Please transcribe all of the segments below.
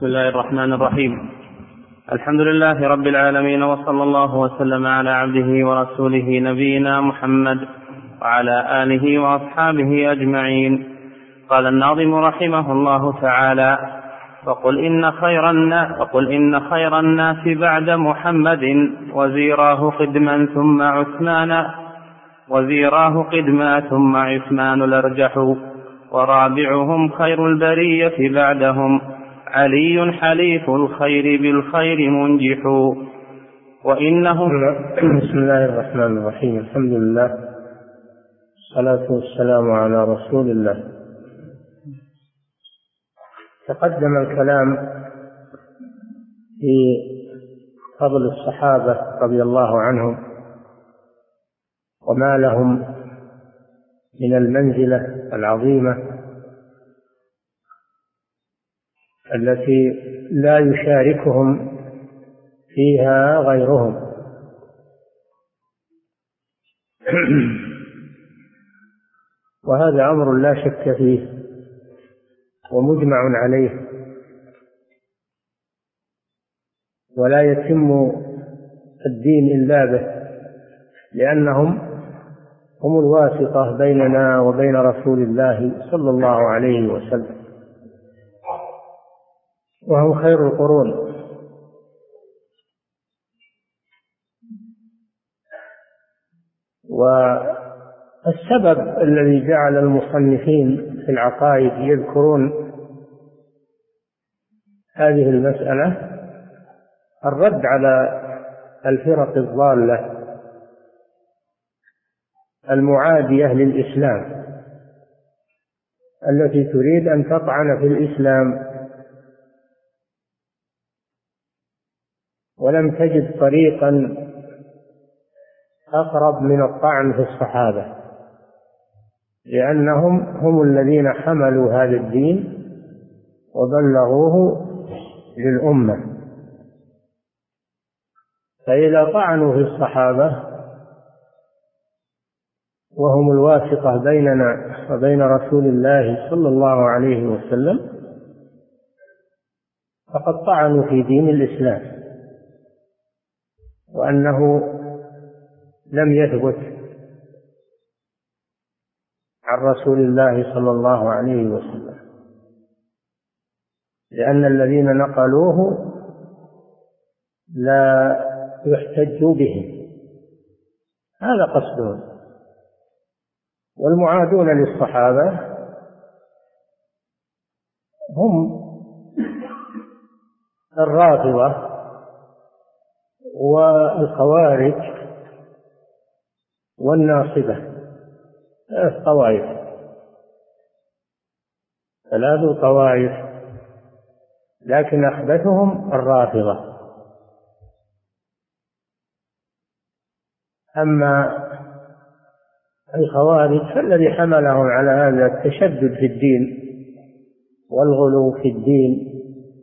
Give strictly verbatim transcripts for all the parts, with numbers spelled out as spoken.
بسم الله الرحمن الرحيم. الحمد لله رب العالمين، وصلى الله وسلم على عبده ورسوله نبينا محمد وعلى آله وأصحابه أجمعين. قال الناظم رحمه الله تعالى: وقل إن خير الناس, وقل إن خير الناس بعد محمد وزيراه قدما ثم عثمان وزيراه قدما ثم عثمان الأرجح، ورابعهم خير البرية بعدهم علي حليف الخير بالخير منجح. وإنه بسم الله الرحمن الرحيم. الحمد لله والصلاة والسلام على رسول الله. تقدم الكلام في فضل الصحابة رضي الله عنهم وما لهم من المنزلة العظيمة التي لا يشاركهم فيها غيرهم. وهذا أمر لا شك فيه ومجمع عليه، ولا يتم الدين إلا به، لأنهم هم الواسطة بيننا وبين رسول الله صلى الله عليه وسلم، وهم خير القرون. والسبب الذي جعل المصنفين في العقائد يذكرون هذه المسألة الرد على الفرق الضالة المعادية للإسلام التي تريد أن تطعن في الإسلام، ولم تجد طريقا أقرب من الطعن في الصحابة، لأنهم هم الذين حملوا هذا الدين وبلغوه للأمة. فإذا طعنوا في الصحابة وهم الواسطة بيننا وبين رسول الله صلى الله عليه وسلم فقد طعنوا في دين الإسلام، وأنه لم يثبت عن رسول الله صلى الله عليه وسلم، لأن الذين نقلوه لا يحتج بهم، هذا قصدهم. والمعادون للصحابة هم الرافضة والخوارج والناصبة، ثلاث طوائف ثلاث طوائف لكن أخبثهم الرافضة. أما الخوارج فالذي حملهم على هذا التشدد في الدين والغلو في الدين،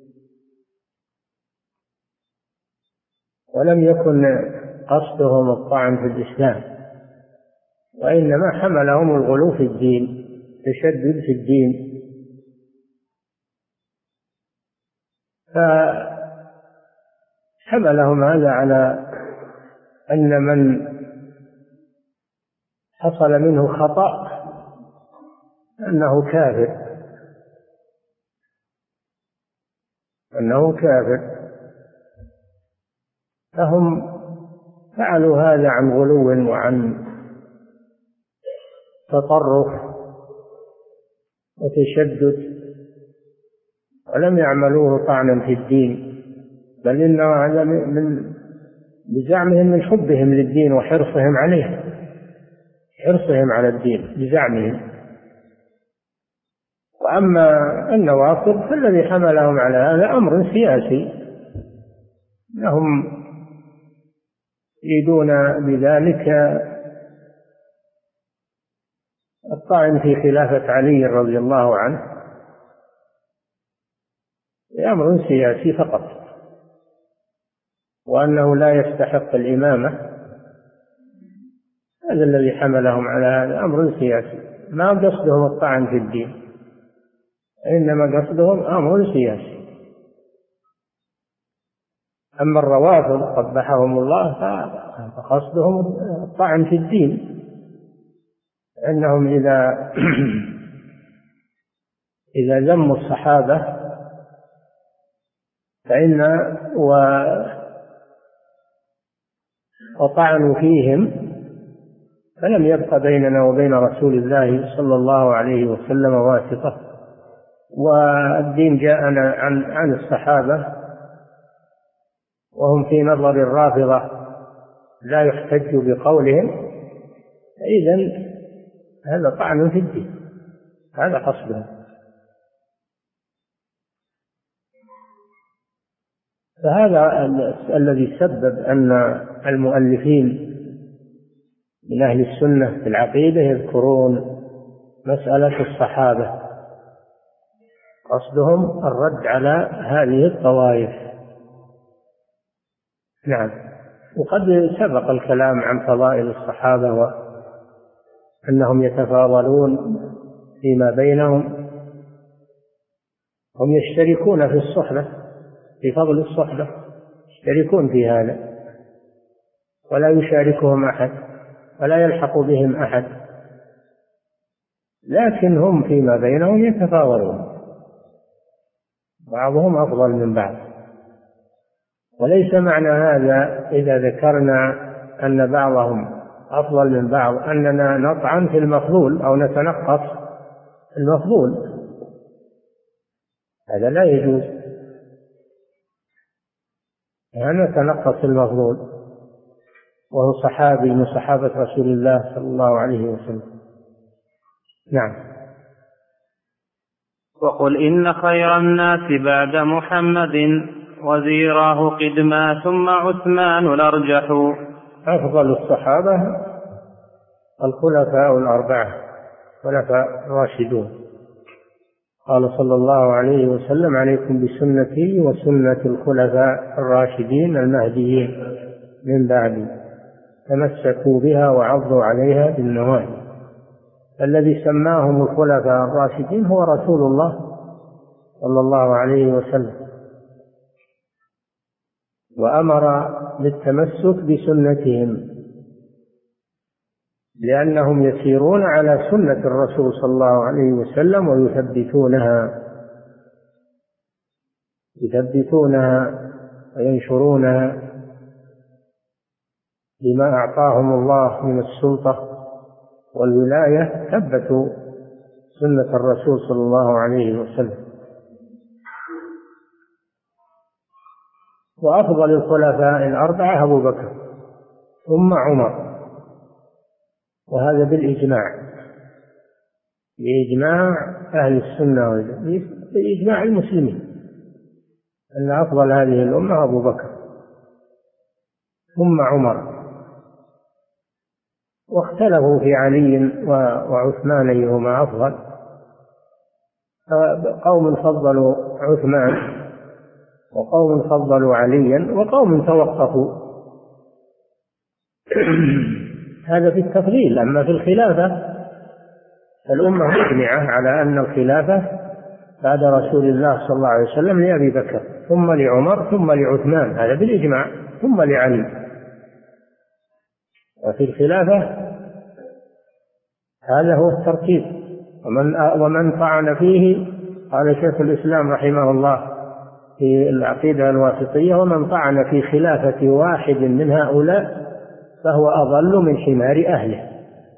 ولم يكن قصدهم الطعن في الإسلام، وإنما حملهم الغلو في الدين، تشدد في الدين. فحملهم هذا على أن من حصل منه خطأ أنه كافر أنه كافر فهم فعلوا هذا عن غلو وعن تطرف وتشدد، ولم يعملوه طعنا في الدين، بل إنه هذا من بزعمهم من حبهم للدين وحرصهم عليه، حرصهم على الدين بزعمهم. وأما النواصب فالذي حملهم على هذا أمر سياسي، أنهم يريدون بذلك الطعن في خلافة علي رضي الله عنه، أمر سياسي فقط، وأنه لا يستحق الإمامة. هذا الذي حملهم على هذا أمر سياسي، ما قصدهم الطعن في الدين، إنما قصدهم أمر سياسي. أما الروافض قبحهم الله فقصدهم الطعن في الدين، أنهم إذا إذا ذموا الصحابة فإن وطعنوا فيهم فلم يبق بيننا وبين رسول الله صلى الله عليه وسلم واسطة، والدين جاءنا عن, عن الصحابة، وهم في نظر الرافضة لا يحتج بقولهم، فإذن هذا طعن في الدين، هذا قصده. فهذا الذي سبب أن المؤلفين من أهل السنة في العقيدة يذكرون مسألة الصحابة، قصدهم الرد على هذه الطوائف. نعم. وقد سبق الكلام عن فضائل الصحابة وأنهم يتفاضلون فيما بينهم، هم يشتركون في الصحبة، في فضل الصحبة يشتركون في هذا، ولا يشاركهم أحد ولا يلحق بهم أحد، لكن هم فيما بينهم يتفاضلون، بعضهم أفضل من بعض. وليس معنى هذا إذا ذكرنا أن بعضهم أفضل من بعض أننا نطعن في المفضول أو نتنقص المفضول، هذا لا يجوز، أن نتنقص المفضول وهو صحابي من صحابة رسول الله صلى الله عليه وسلم. نعم. وقل إن خير الناس بعد محمد وزيراه قدما ثم عثمان الأرجح. أفضل الصحابة الخلفاء الأربعة، خلفاء الراشدون، قال صلى الله عليه وسلم: عليكم بسنتي وسنة الخلفاء الراشدين المهديين من بعدي، تمسكوا بها وعضوا عليها بالنواجذ. الذي سماهم الخلفاء الراشدين هو رسول الله صلى الله عليه وسلم، وأمر بالتمسك بسنتهم لأنهم يسيرون على سنة الرسول صلى الله عليه وسلم ويثبتونها يثبتونها وينشرونها بما أعطاهم الله من السلطة والولاية، ثبتوا سنة الرسول صلى الله عليه وسلم. وأفضل الخلفاء الأربعة أبو بكر ثم عمر، وهذا بالإجماع، بإجماع أهل السنة بإجماع المسلمين أن أفضل هذه الأمة أبو بكر ثم عمر. واختلفوا في علي وعثمان أيهما أفضل، قوم فضلوا عثمان وقوم فضلوا عليا وقوم توقفوا هذا في التفضيل. أما في الخلافة الأمة مجمعة على أن الخلافة بعد رسول الله صلى الله عليه وسلم لأبي بكر ثم لعمر ثم لعثمان، هذا بالإجماع، ثم لعلي. وفي الخلافة هذا هو الترتيب. ومن, ومن طعن فيه قال شيخ الإسلام رحمه الله في العقيدة الواسطية: ومن طعن في خلافة واحد من هؤلاء فهو أضل من حمار أهله.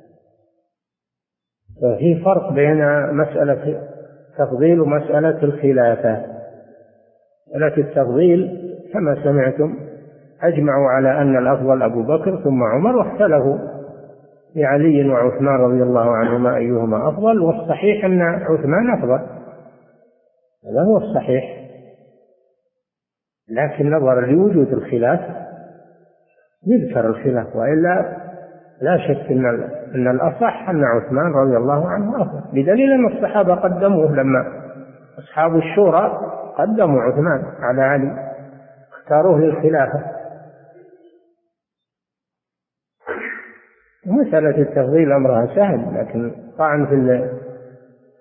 ففي فرق بين مسألة التفضيل ومسألة الخلافة. مسألة التفضيل كما سمعتم أجمعوا على أن الأفضل أبو بكر ثم عمر، واختلفوا لعلي وعثمان رضي الله عنهما أيهما أفضل، والصحيح أن عثمان أفضل، هذا هو الصحيح. لكن نظرا لوجود الخلاف يذكر الخلاف، وإلا لا شك أن أن الأصح أن عثمان رضي الله عنه أفضل، بدليل أن الصحابة قدموه، لما أصحاب الشورى قدموا عثمان على علي، اختاروه للخلافة. مسألة التفضيل أمرها سهل، لكن الطعن في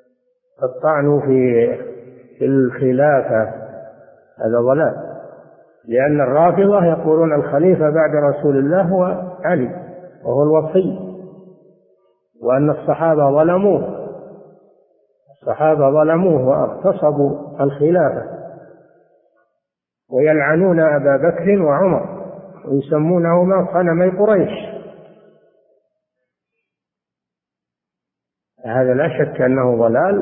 الطعن في في الخلافة هذا ضلال. لأن الرافضة يقولون الخليفة بعد رسول الله هو علي وهو الوصي، وأن الصحابة ظلموه الصحابة ظلموه واغتصبوا الخلافة، ويلعنون أبا بكر وعمر ويسمونهما صنمي قريش. هذا لا شك أنه ضلال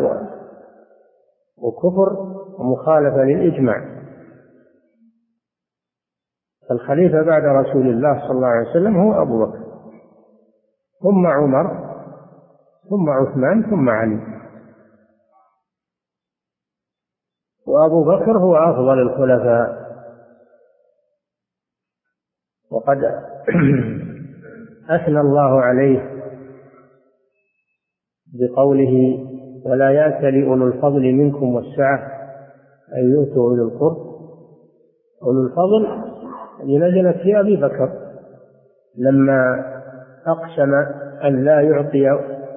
وكفر ومخالفة للإجماع. الخليفة بعد رسول الله صلى الله عليه وسلم هو أبو بكر، ثم عمر، ثم عثمان، ثم علي. وأبو بكر هو أفضل الخلفاء، وقد أثنى الله عليه بقوله: ولا يأتل أولو الفضل منكم والسعة أن يؤتوا أولي القرب. أولو الفضل التي نزلت في أبي بكر لما أقسم أن لا يعطي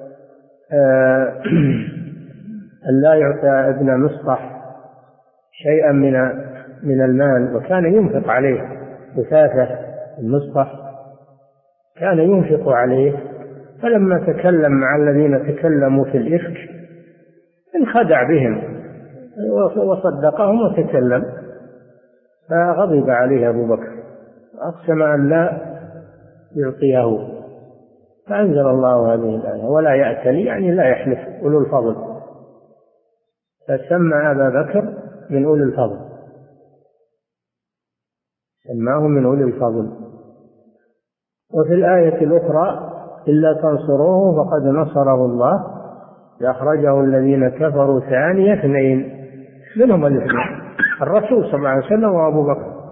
أن لا يعطي ابن مصطح شيئا من من المال، وكان ينفق عليه. بثاثة المصطح كان ينفق عليه، فلما تكلم مع الذين تكلموا في الإفك انخدع بهم وصدقهم وتكلم، فغضب عليه أبو بكر أقسم أن لا يعطيه، فأنزل الله هذه الآية: ولا يأتلي، يعني لا يحلف أولو الفضل، فسمى أبا بكر من أولي الفضل، سماه من أولي الفضل. وفي الآية الأخرى: إلا تنصروه فقد نصره الله أخرجه الذين كفروا ثاني اثنين. منهم الاثنين الرسول صلى الله عليه وسلم وأبو بكر،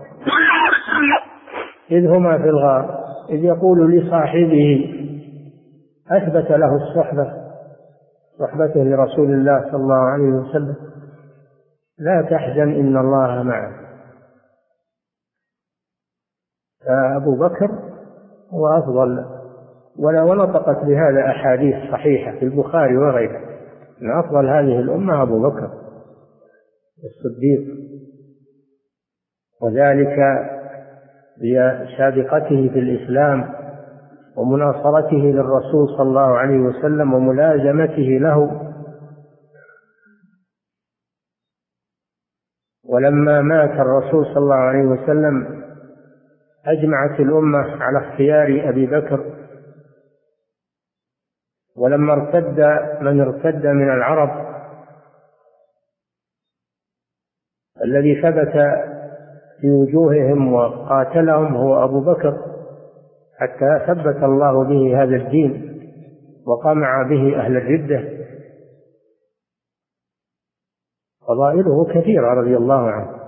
إذ هما في الغار إذ يقول لصاحبه، أثبت له الصحبة، صحبته لرسول الله صلى الله عليه وسلم: لا تحزن إن الله معه. فأبو بكر هو أفضل، ولا نطقت بهذا أحاديث صحيحة في البخاري وغيره، من أفضل هذه الأمة أبو بكر الصديق، وذلك بسابقته في الإسلام ومناصرته للرسول صلى الله عليه وسلم وملازمته له. ولما مات الرسول صلى الله عليه وسلم أجمعت الأمة على اختيار أبي بكر، ولما ارتد من ارتد من العرب الذي ثبت في وجوههم وقاتلهم هو أبو بكر، حتى ثبت الله به هذا الدين وقمع به أهل الردة. فضائله كثيرة رضي الله عنه،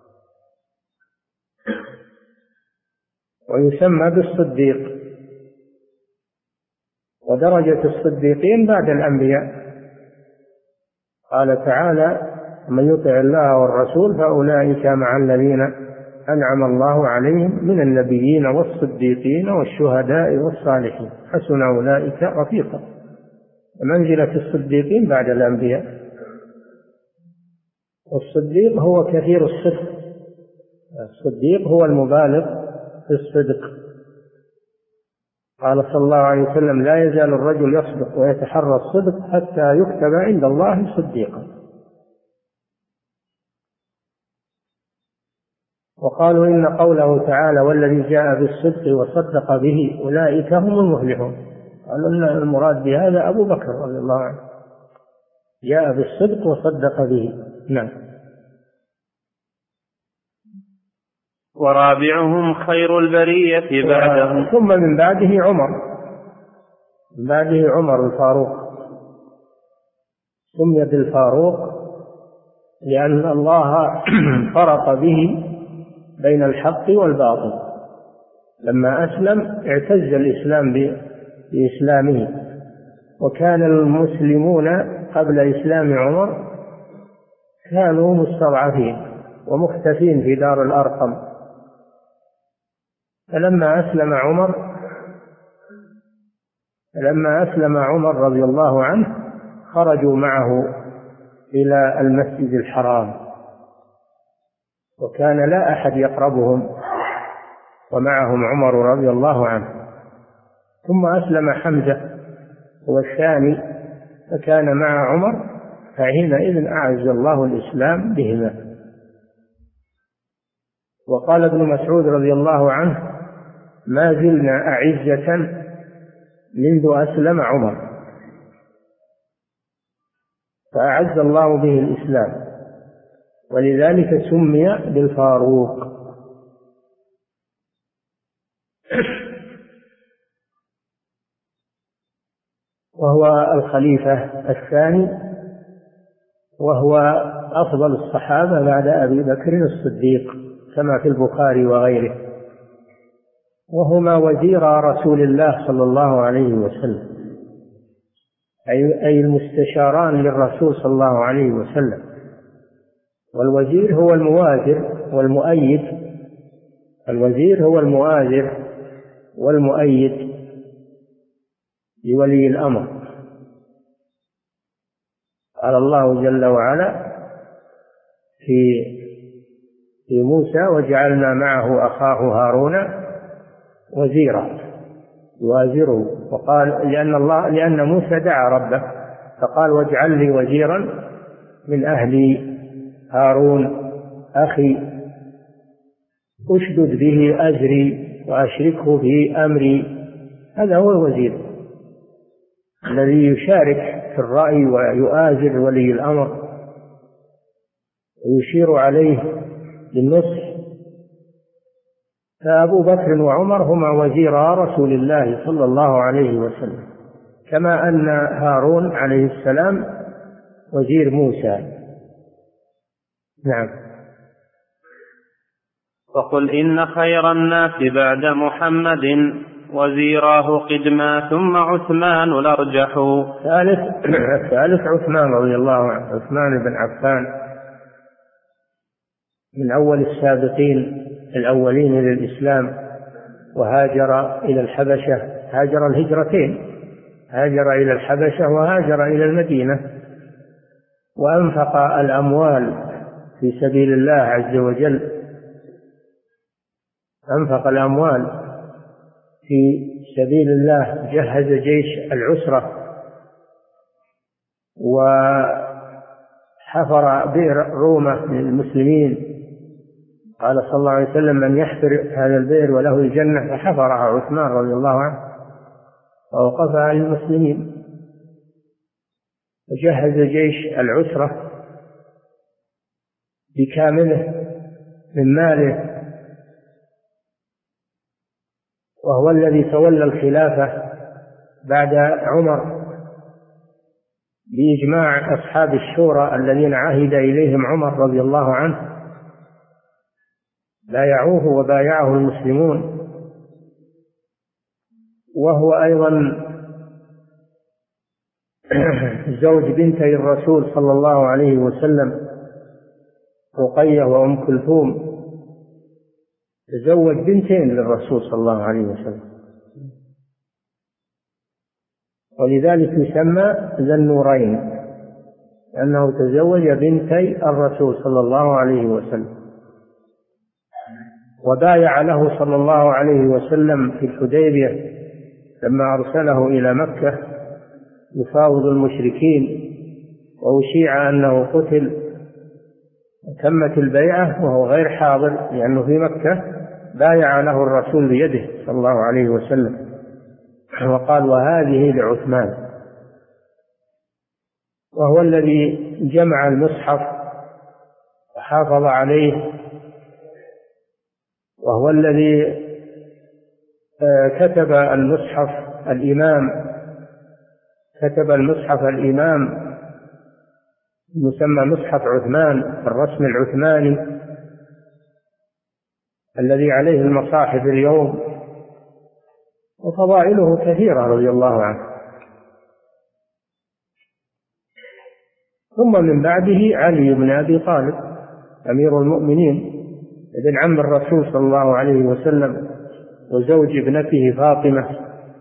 ويسمى بالصديق. ودرجة الصديقين بعد الأنبياء، قال تعالى: من يطع الله والرسول فأولئك مع الذين أنعم الله عليهم من النبيين والصديقين والشهداء والصالحين حسن أولئك رفيقا. منزلة الصديقين بعد الأنبياء. والصديق هو كثير الصدق، الصديق هو المبالغ في الصدق. قال صلى الله عليه وسلم: لا يزال الرجل يصدق ويتحرى الصدق حتى يكتب عند الله صديقا. وقالوا إن قوله تعالى: والذي جاء بالصدق وصدق به أولئك هم المفلحون، قالوا إن المراد بهذا أبو بكر رضي الله عنه، جاء بالصدق وصدق به. نعم. ورابعهم خير البرية بعدهم. ثم من بعده عمر، من بعده عمر الفاروق، سمي بالفاروق لأن الله فرق به بين الحق والباطل. لما أسلم اعتز الإسلام بإسلامه، وكان المسلمون قبل إسلام عمر كانوا مستضعفين ومختفين في دار الأرقم، فلما أسلم عمر لما أسلم عمر رضي الله عنه خرجوا معه إلى المسجد الحرام وكان لا أحد يقربهم، ومعهم عمر رضي الله عنه. ثم أسلم حمزة هو الثاني، فكان مع عمر، فحينئذ أعز الله الإسلام بهما. وقال ابن مسعود رضي الله عنه: ما زلنا أعزة منذ أسلم عمر، فأعز الله به الإسلام، ولذلك سمي بالفاروق. وهو الخليفة الثاني، وهو أفضل الصحابة بعد أبي بكر الصديق كما في البخاري وغيره، وهما وزير رسول الله صلى الله عليه وسلم، أي المستشاران للرسول صلى الله عليه وسلم. والوزير هو المؤازر والمؤيد، الوزير هو المؤازر والمؤيد لولي الأمر. قال الله جل وعلا في في موسى: وجعلنا معه أخاه هارون وزيرا يوازره. وقال لأن الله لأن موسى دعا ربه فقال: واجعل لي وزيرا من أهلي هارون أخي أشدد به أزري وأشركه في أمري. هذا هو الوزير الذي يشارك في الرأي ويؤازر ولي الأمر ويشير عليه بالنصح. فأبو بكر وعمر هما وزيرا رسول الله صلى الله عليه وسلم، كما أن هارون عليه السلام وزير موسى. نعم. وقل إن خير الناس بعد محمد وزيراه قدما ثم عثمان الأرجح. ثالث الثالث عثمان رضي الله عنه، عثمان بن عفان من أول السابقين الأولين للإسلام، وهاجر إلى الحبشة، هاجر الهجرتين، هاجر إلى الحبشة وهاجر إلى المدينة، وأنفق الأموال في سبيل الله عز وجل، أنفق الأموال في سبيل الله، جهز جيش العسرة وحفر بئر رومة للمسلمين. قال صلى الله عليه وسلم: من يحفر هذا البئر وله الجنة، فحفرها عثمان رضي الله عنه ووقفها للمسلمين. وجهز جيش العسرة بكامله من ماله، وهو الذي تولى الخلافة بعد عمر بإجماع أصحاب الشورى الذين عهد إليهم عمر رضي الله عنه، بايعوه وبايعه المسلمون. وهو أيضا زوج بنتي الرسول صلى الله عليه وسلم، رقية وأم كلثوم، تزوج بنتين للرسول صلى الله عليه وسلم، ولذلك يسمى ذا النورين، لأنه تزوج بنتي الرسول صلى الله عليه وسلم. وبايع له صلى الله عليه وسلم في الحديبية لما أرسله إلى مكة يفاوض المشركين، وأشيع أنه قتل، تمت البيعة وهو غير حاضر لأنه في مكة، بايع له الرسول بيده صلى الله عليه وسلم، وقال: وهذه لعثمان. وهو الذي جمع المصحف وحافظ عليه، وهو الذي كتب المصحف الإمام كتب المصحف الإمام يسمى مصحف عثمان الرسم العثماني الذي عليه المصاحف اليوم. وفضائله كثيرة رضي الله عنه. ثم من بعده علي بن أبي طالب أمير المؤمنين، ابن عم الرسول صلى الله عليه وسلم، وزوج ابنته فاطمة،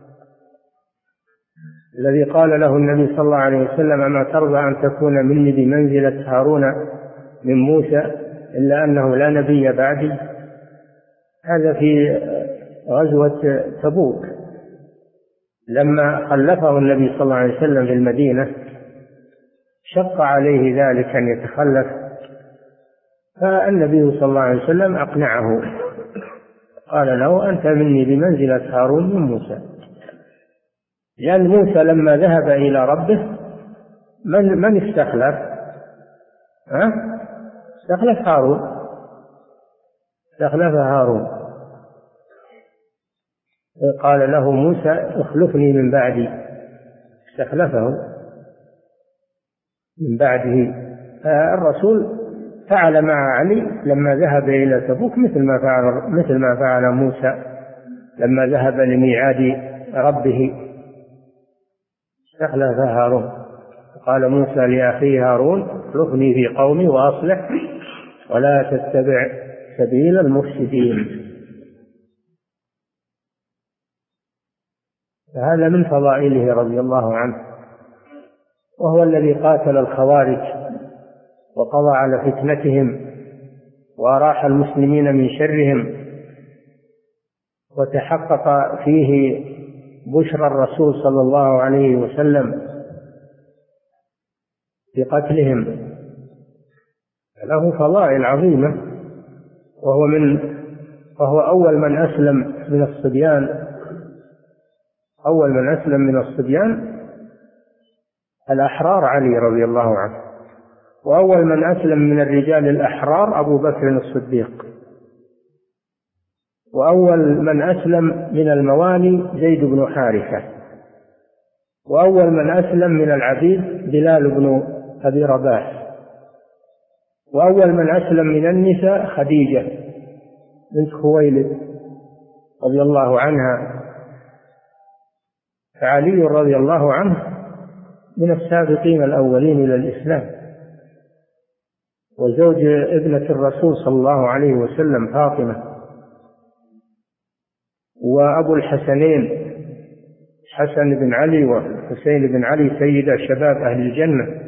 الذي قال له النبي صلى الله عليه وسلم: أما ترضى أن تكون مني بمنزلة هارون من موسى، إلا أنه لا نبي بعدي. هذا في غزوة تبوك لما خلفه النبي صلى الله عليه وسلم في المدينة، شق عليه ذلك أن يتخلف، فالنبي صلى الله عليه وسلم أقنعه، قال له: أنت مني بمنزلة هارون من موسى. لأن موسى لما ذهب إلى ربه من من استخلف؟ ها؟ استخلف هارون، استخلف هارون. قال له موسى: اخلفني من بعدي، استخلفه من بعده. الرسول فعل مع علي لما ذهب إلى تبوك مثل ما فعل مثل ما فعل موسى لما ذهب لميعاد ربه، استخلف هارون. قال موسى لأخيه هارون: اخلفني في قومي وأصلح ولا تتبع سبيل المفسدين. فهذا من فضائله رضي الله عنه، وهو الذي قاتل الخوارج وقضى على فتنتهم وأراح المسلمين من شرهم، وتحقق فيه بشرى الرسول صلى الله عليه وسلم بقتلهم. له فضائل عظيمة، وهو من وهو أول من أسلم من الصبيان أول من أسلم من الصبيان الأحرار علي رضي الله عنه، وأول من أسلم من الرجال الأحرار أبو بكر الصديق، وأول من أسلم من الموالي زيد بن حارثة، وأول من أسلم من العبيد بلال بن أبي رباح، وأول من أسلم من النساء خديجة بنت خويلد رضي الله عنها. فعلي رضي الله عنه من السابقين الأولين إلى الإسلام، وزوج ابنة الرسول صلى الله عليه وسلم فاطمة، وأبو الحسنين حسن بن علي وحسين بن علي سيد شباب أهل الجنة،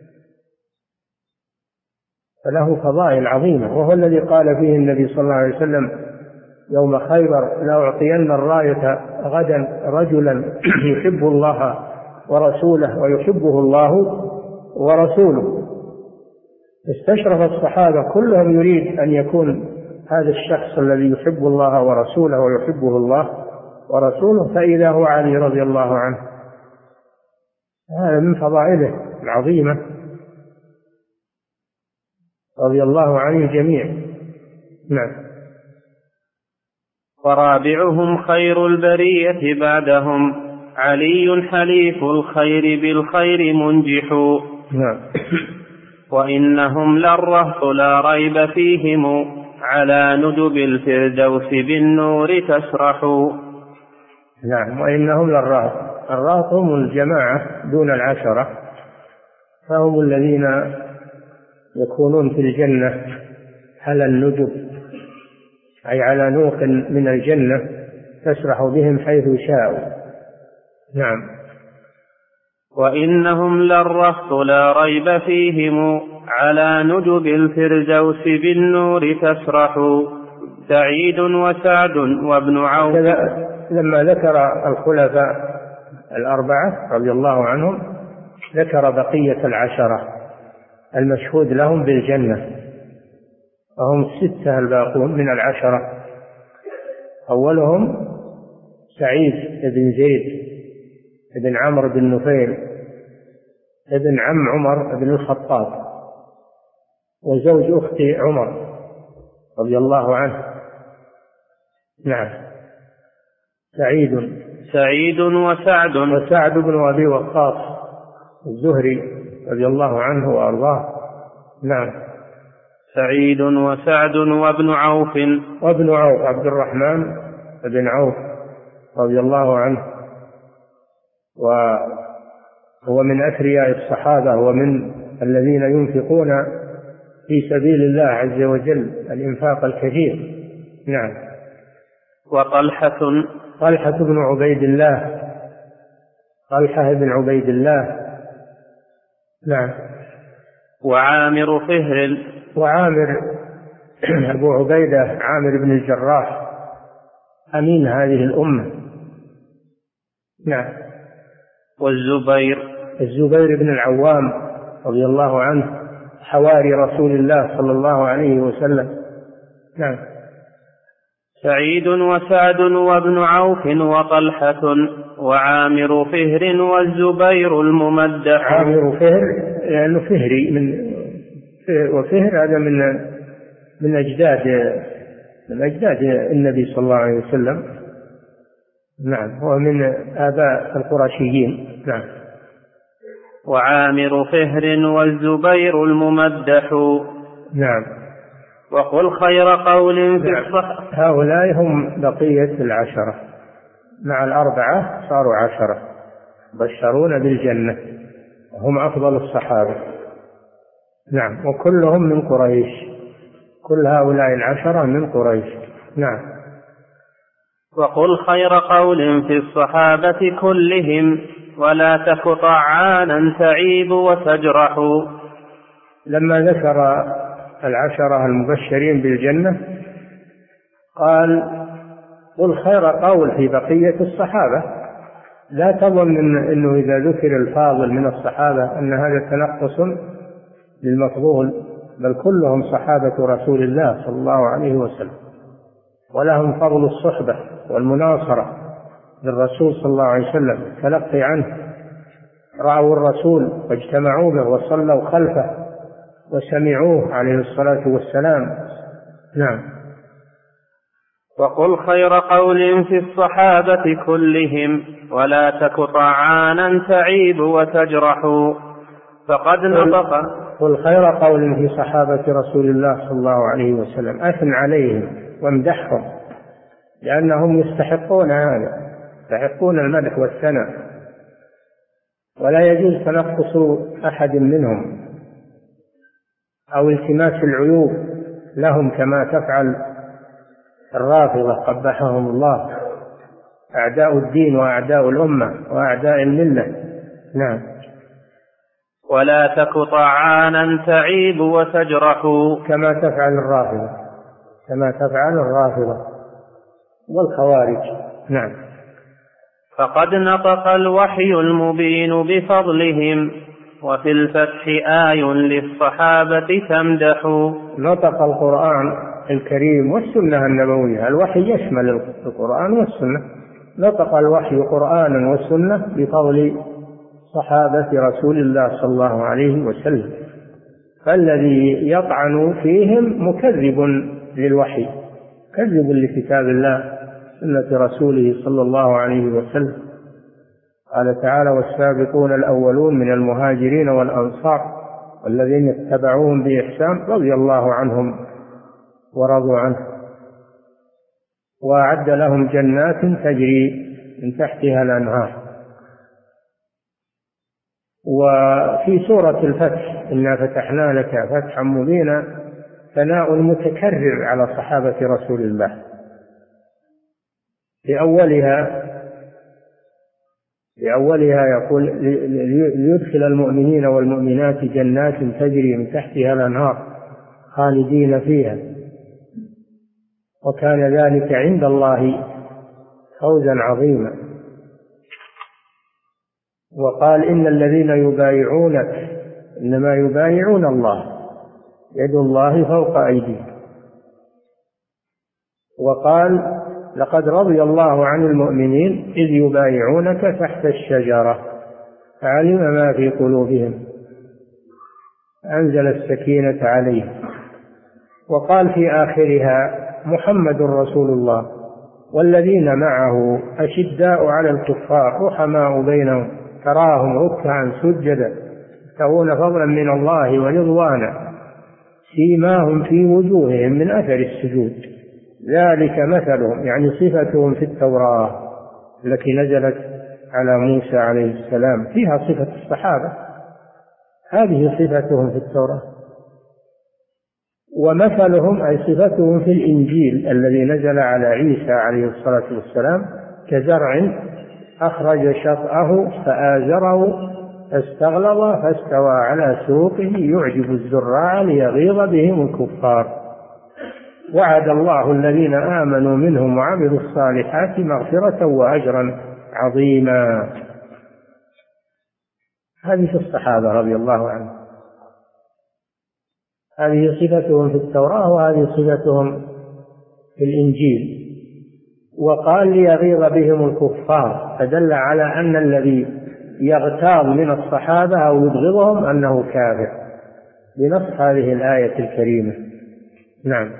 فله فضائل عظيمة. وهو الذي قال فيه النبي صلى الله عليه وسلم يوم خيبر: لأعطين الراية غدا رجلا يحب الله ورسوله ويحبه الله ورسوله. استشرف الصحابة كلهم يريد أن يكون هذا الشخص الذي يحب الله ورسوله ويحبه الله ورسوله، فإذا هو علي رضي الله عنه. هذا من فضائله العظيمة رضي الله عنه جميع. نعم. ورابعهم خير البرية بعدهم علي حليف الخير بالخير منجح. نعم. وإنهم للرهط لا ريب فيهم على ندب الفردوس بالنور تسرح. نعم. وإنهم للرهط، الرهط هم الجماعة دون العشرة، فهم الذين يكونون في الجنة على الندب، أي على نوق من الجنة تسرح بهم حيث شاءوا. نعم. وإنهم للرهط لا ريب فيهم على ندب الفردوس بالنور تسرح. سعيد وسعد وابن عوف. لما ذكر الخلفاء الأربعة رضي الله عنهم ذكر بقية العشرة المشهود لهم بالجنة، وهم الستة الباقون من العشرة. أولهم سعيد بن زيد بن عمرو بن نفيل ابن عم عمر بن الخطاب، وزوج أخت عمر رضي الله عنه. نعم. سعيد سعيد وسعد وسعد بن أبي وقاص الزهري رضي الله عنه وأرضاه. نعم. سعيد وسعد وابن عوف وابن عوف عبد الرحمن بن عوف رضي الله عنه، وهو من أثرياء الصحابة ومن الذين ينفقون في سبيل الله عز وجل الإنفاق الكثير. نعم. وطلحة طلحة بن عبيد الله طلحة بن عبيد الله. نعم. وعامر فهر وعامر أبو عبيدة عامر بن الجراح أمين هذه الأمة. نعم. والزبير الزبير بن العوام رضي الله عنه حواري رسول الله صلى الله عليه وسلم. نعم. سعيد وسعد وابن عوف وطلحة وعامر فهر والزبير الممدح. عامر فهر لأنه يعني فهري من وفهر هذا من من أجداد من أجداد النبي صلى الله عليه وسلم. نعم. هو من آباء القرشيين. نعم. وعامر فهر والزبير الممدح. نعم. وقل خير قول في الصحابة. هؤلاء هم بقية العشرة، مع الأربعة صاروا عشرة بشرون بالجنة، هم أفضل الصحابة. نعم. وكلهم من قريش، كل هؤلاء العشرة من قريش. نعم. وقل خير قول في الصحابة كلهم ولا تك طعانا تعيب وتجرح. لما ذكر العشرة المبشرين بالجنة قال قل خير قول في بقية الصحابة. لا تظن إن إنه إذا ذكر الفاضل من الصحابة أن هذا تنقص للمفضول، بل كلهم صحابة رسول الله صلى الله عليه وسلم، ولهم فضل الصحبة والمناصرة للرسول صلى الله عليه وسلم، تلقي عنه، رأوا الرسول واجتمعوا به وصلوا خلفه وسمعوه عليه الصلاة والسلام. نعم. وقل خير قول في الصحابة كلهم ولا تك طعانا تعيب وتجرح. فقد نطق. قل خير قول في صحابة رسول الله صلى الله عليه وسلم، أثن عليهم وامدحهم لأنهم يستحقون هذا، يستحقون المدح والثناء، ولا يجوز تنقص أحد منهم أو التماس العيوب لهم كما تفعل الرافضة قبحهم الله، أعداء الدين وأعداء الأمة وأعداء الملة. نعم. ولا تك طعانا تعيب وتجرح. كما تفعل الرافضة، كما تفعل الرافضة والخوارج. نعم. فقد نطق الوحي المبين بفضلهم وفي الفتح آي للصحابة تمدح. نطق القرآن الكريم والسنة النبوية، الوحي يشمل القرآن والسنة، نطق الوحي قرآنا والسنة بفضل صحابة رسول الله صلى الله عليه وسلم، فالذي يطعن فيهم مكذب للوحي، كذب لكتاب الله سنة رسوله صلى الله عليه وسلم. قال تعالى والسابقون الأولون من المهاجرين والأنصار والذين اتبعوهم بإحسان رضي الله عنهم ورضوا عنه وأعد لهم جنات تجري من تحتها الأنهار. وفي سورة الفتح إنا فتحنا لك فتحا مبينا ثناء متكرر على صحابة رسول الله، في أولها في أولها يقول ليدخل المؤمنين والمؤمنات جنات تجري من تحتها الأنهار خالدين فيها وكان ذلك عند الله فوزا عظيما. وقال إن الذين يبايعونك إنما يبايعون الله يد الله فوق أيديهم. وقال لقد رضي الله عن المؤمنين إذ يبايعونك تحت الشجرة فعلم ما في قلوبهم أنزل السكينة عليهم. وقال في آخرها محمد رسول الله والذين معه أشداء على الكفار رحماء بينهم تراهم ركعا سجدا يبتغون فضلا من الله ورضوانا سيماهم في وجوههم من أثر السجود ذلك مثلهم، يعني صفتهم في التوراة التي نزلت على موسى عليه السلام فيها صفة الصحابة، هذه صفتهم في التوراة. ومثلهم أي صفتهم في الإنجيل الذي نزل على عيسى عليه الصلاة والسلام كزرع أخرج شطأه فآزره فاستغلظ فاستوى على سوقه يعجب الزراع ليغيظ بهم الكفار. وعد الله الذين آمنوا منهم وعملوا الصالحات مغفرة وأجرا عظيما. هذه في الصحابة رضي الله عنهم، هذه صفتهم في التوراة وهذه صفتهم في الإنجيل. وقال ليغيظ بهم الكفار، فدل على أن الذي يغتاظ من الصحابة أو يبغضهم أنه كافر بنص هذه الآية الكريمة. نعم.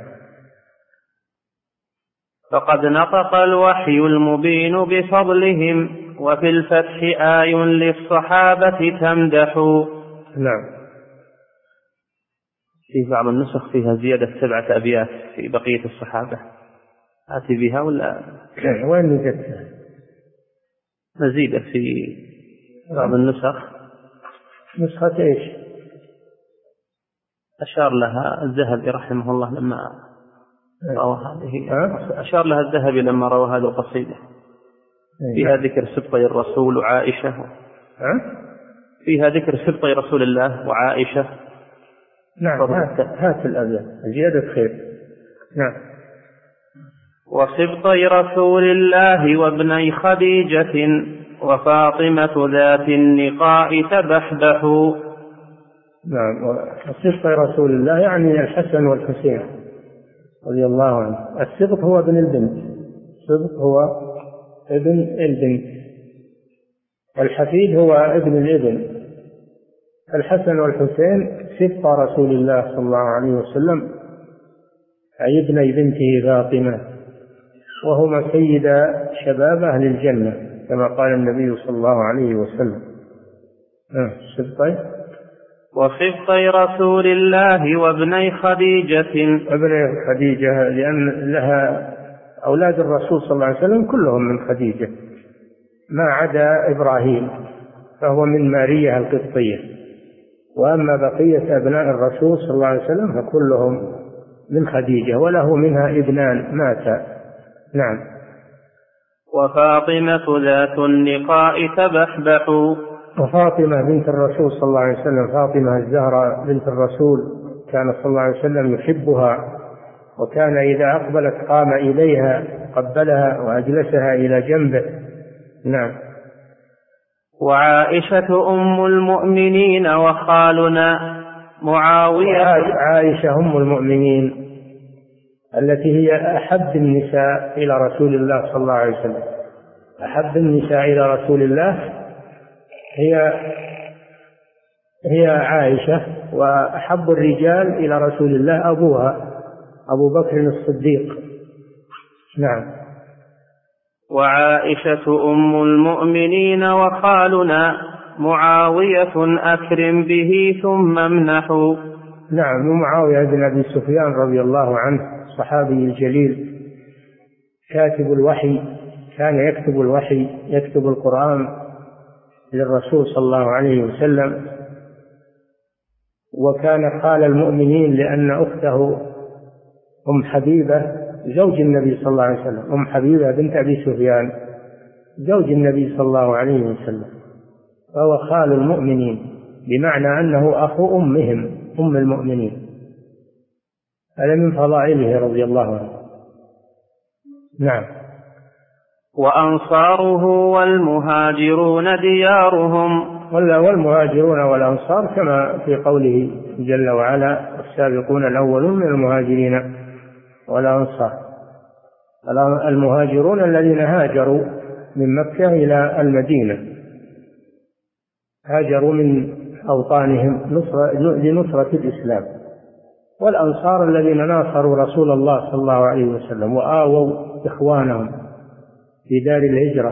فقد نطق الوحي المبين بفضلهم، وفي الفتح آي للصحابة تمدح. نعم. في بعض النسخ فيها زيادة سبعة أبيات في بقية الصحابة، آتي بها ولا وين وجدتها؟ مزيدة في بعض النسخ. نسخة إيش؟ أشار لها الذهبي رحمه الله لما روى هذه، أشار لها الذهبي لما روى هذه القصيدة، فيها ذكر سبطي الرسول وعائشة، فيها ذكر سبطي رسول الله وعائشة. نعم. هات, هات الأبيات زيادة خير. نعم. وسبطي رسول الله وابني خديجة وفاطمة ذات النقاء تبحبح. نعم. وسبطي رسول الله يعني الحسن والحسين رضي الله عنه. السبط هو ابن البنت، السبط هو ابن البنت، والحفيد هو ابن الابن. الحسن والحسين سبط رسول الله صلى الله عليه وسلم، أي ابني بنته فاطمة، وهما سيدا شباب أهل الجنة كما قال النبي صلى الله عليه وسلم. سبطي وسبطي رسول الله وابني خديجة، ابني خديجة لأن لها أولاد الرسول صلى الله عليه وسلم كلهم من خديجة ما عدا إبراهيم فهو من ماريا القبطية، وأما بقية أبناء الرسول صلى الله عليه وسلم فكلهم من خديجة، وله منها ابنان ماتا. نعم. وفاطمة ذات النقاء تبحبح. وفاطمة بنت الرسول صلى الله عليه وسلم، فاطمة الزهراء بنت الرسول، كان صلى الله عليه وسلم يحبها، وكان إذا أقبلت قام إليها قبلها وأجلسها إلى جنبه. نعم. وعائشة أم المؤمنين وخالنا معاوية. عائشة أم المؤمنين التي هي أحب النساء إلى رسول الله صلى الله عليه وسلم، أحب النساء إلى رسول الله هي هي عائشة، وأحب الرجال إلى رسول الله أبوها أبو بكر الصديق. نعم. وعائشة أم المؤمنين وخالنا معاوية أكرم به ثم امنحوا. نعم. ومعاوية بن أبي سفيان رضي الله عنه الصحابي الجليل كاتب الوحي، كان يكتب الوحي يكتب القرآن للرسول صلى الله عليه وسلم، وكان خال المؤمنين لأن أخته أم حبيبة زوج النبي صلى الله عليه وسلم، أم حبيبة بنت أبي سفيان زوج النبي صلى الله عليه وسلم، فهو خال المؤمنين بمعنى أنه أخو أمهم أم المؤمنين. هذا من فضائله رضي الله عنه. نعم. وأنصاره والمهاجرون ديارهم. والمهاجرون والأنصار كما في قوله جل وعلا السابقون الأولون من المهاجرين والأنصار. المهاجرون الذين هاجروا من مكة إلى المدينة، هاجروا من أوطانهم لنصرة الإسلام. والأنصار الذين ناصروا رسول الله صلى الله عليه وسلم وآووا إخوانهم في دار الهجرة،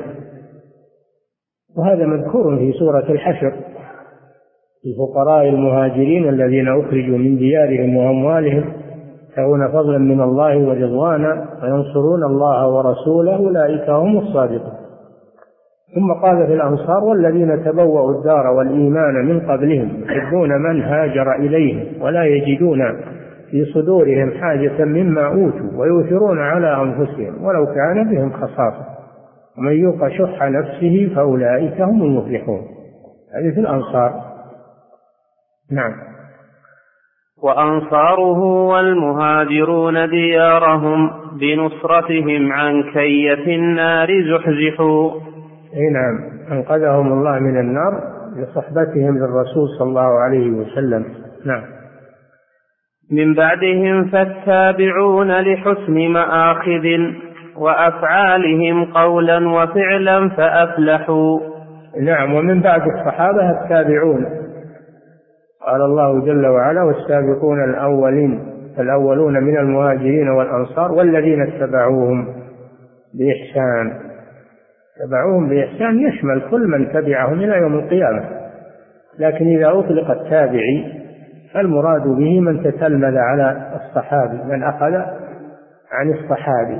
وهذا مذكور في سورة الحشر: الفقراء المهاجرين الذين أخرجوا من ديارهم وأموالهم يبتغون فضلا من الله ورضوانا وينصرون الله ورسوله أولئك هم الصادقون. ثم قال في الأنصار: والذين تبوأوا الدار والإيمان من قبلهم يحبون من هاجر إليهم ولا يجدون في صدورهم حاجة مما أوتوا ويؤثرون على أنفسهم ولو كان بهم خصاصة ومن يوق شح نفسه فأولئك هم المفلحون. هذه في الأنصار. نعم. وأنصاره والمهاجرون ديارهم بنصرتهم عن كية النار زحزحوا. أي نعم، أنقذهم الله من النار لصحبتهم للرسول صلى الله عليه وسلم. نعم. من بعدهم فالتابعون لحسن مآخذ وأفعالهم قولا وفعلا فأفلحوا. نعم، ومن بعد الصحابة التابعون، قال الله جل وعلا: والسابقون الأولين الأولون من المهاجرين والأنصار والذين اتبعوهم بإحسان. تبعوهم بإحسان يشمل كل من تبعهم إلى يوم القيامة، لكن إذا أطلق التابعي فالمراد به من تتلمذ على الصحابي، من أخذ عن الصحابي،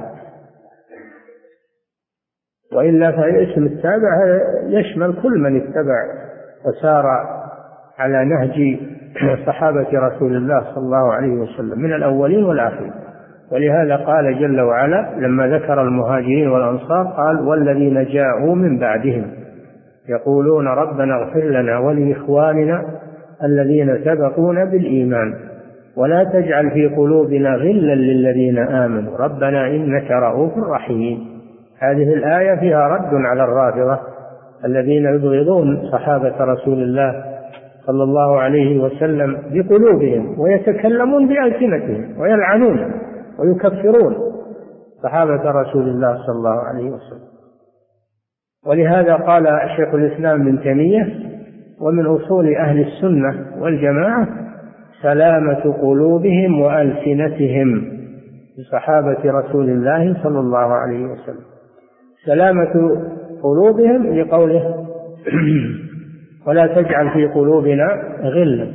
وإلا فاسم التابع يشمل كل من اتبع وسار على نهج صحابة رسول الله صلى الله عليه وسلم من الأولين والآخرين. ولهذا قال جل وعلا لما ذكر المهاجرين والأنصار قال: والذين جاءوا من بعدهم يقولون ربنا اغفر لنا ولإخواننا الذين سبقونا بالإيمان ولا تجعل في قلوبنا غلا للذين آمنوا ربنا إنك رؤوف رحيم. هذه الآية فيها رد على الرافضة الذين يبغضون صحابة رسول الله صلى الله عليه وسلم بقلوبهم ويتكلمون بألسنتهم ويلعنون ويكفرون صحابة رسول الله صلى الله عليه وسلم. ولهذا قال شيخ الإسلام ابن تيمية: ومن أصول أهل السنة والجماعة سلامة قلوبهم وألسنتهم بصحابة رسول الله صلى الله عليه وسلم. سلامة قلوبهم لقوله: ولا تجعل في قلوبنا غلا،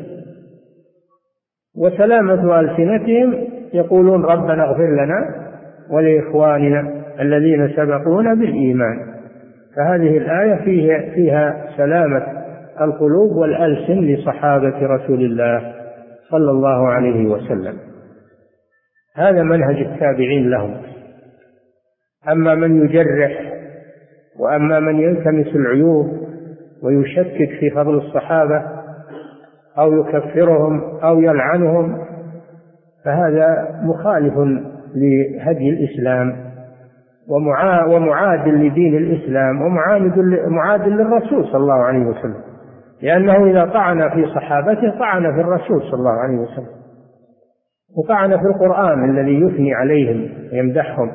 وسلامة ألسنتهم يقولون ربنا اغفر لنا ولإخواننا الذين سبقونا بالإيمان. فهذه الآية فيها, فيها سلامة القلوب والألسن لصحابة رسول الله صلى الله عليه وسلم. هذا منهج التابعين لهم. أما من يجرح وأما من يلتمس العيوب ويشكك في فضل الصحابة أو يكفرهم أو يلعنهم فهذا مخالف لهدي الإسلام ومعاد لدين الإسلام ومعاد للرسول صلى الله عليه وسلم، لأنه إذا طعن في صحابته طعن في الرسول صلى الله عليه وسلم وطعن في القرآن الذي يثني عليهم ويمدحهم.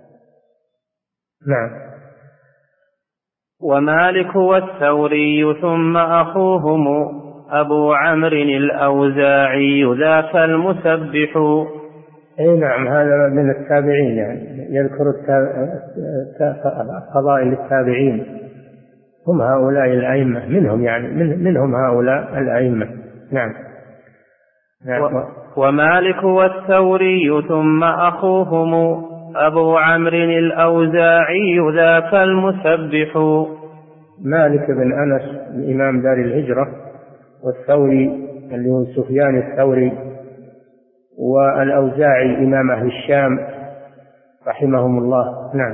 نعم. ومالك والثوري ثم أخوهم أبو عمرو الأوزاعي ذاك المسبح. أي نعم، هذا من التابعين، يعني يذكر فضائل التابعين، هم هؤلاء الأئمة منهم، يعني من منهم هؤلاء الأئمة. نعم. نعم. ومالك والثوري ثم أخوهم أبو عمرو الأوزاعي ذاك المسبح. مالك بن أنس إمام دار الهجرة، والثوري اللي هو سفيان الثوري، والأوزاعي إمام أهل الشام رحمهم الله. نعم.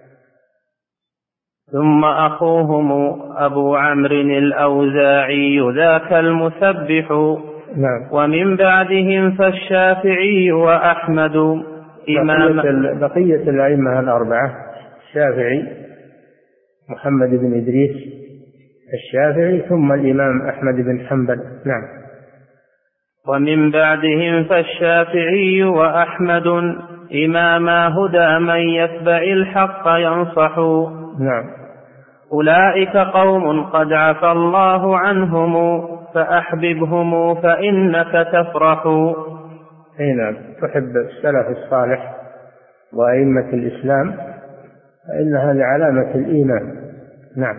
ثم أخوهم أبو عمرو الأوزاعي ذاك المسبح. نعم. ومن بعدهم فالشافعي وأحمد إمام. بقية الأئمة الأربعة: الشافعي محمد بن إدريس الشافعي، ثم الإمام أحمد بن حنبل. نعم. ومن بعدهم فالشافعي وأحمد إماما هدى من يتبع الحق ينصح. نعم. أولئك قوم قد عفى الله عنهم فأحببهم فإنك تفرح. أي نعم، تحب السلف الصالح وأئمة الإسلام فإن هذه علامة الإيمان. نعم.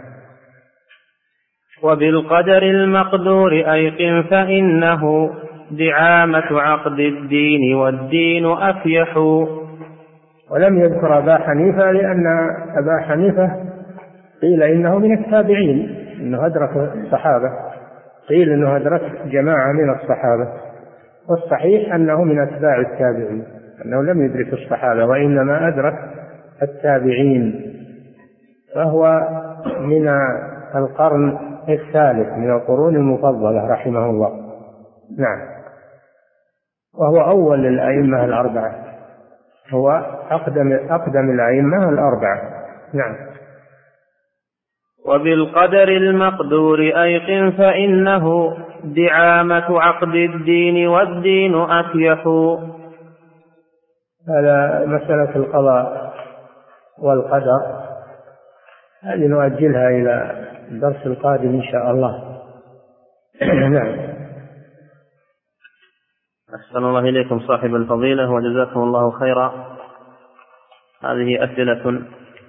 وبالقدر المقدور أيقن فإنه دعامة عقد الدين والدين أفيح. ولم يذكر أبا حنيفة لأن أبا حنيفة قيل إنه من التابعين، إنه أدرك الصحابة، قيل إنه أدرك جماعة من الصحابة، والصحيح أنه من أتباع التابعين، أنه لم يدرك الصحابة وإنما أدرك التابعين، فهو من القرن الثالث من القرون المفضلة رحمه الله. نعم. وهو أول الأئمة الأربعة، هو أقدم أقدم الأئمة الأربعة. نعم. وبالقدر المقدور أيقن فإنه دعامة عقد الدين والدين أكيح. هذا مسألة القضاء والقدر هذه نؤجلها إلى الدرس القادم إن شاء الله. نعم. أحسن الله إليكم صاحب الفضيلة وجزاكم الله خيرا. هذه أسئلة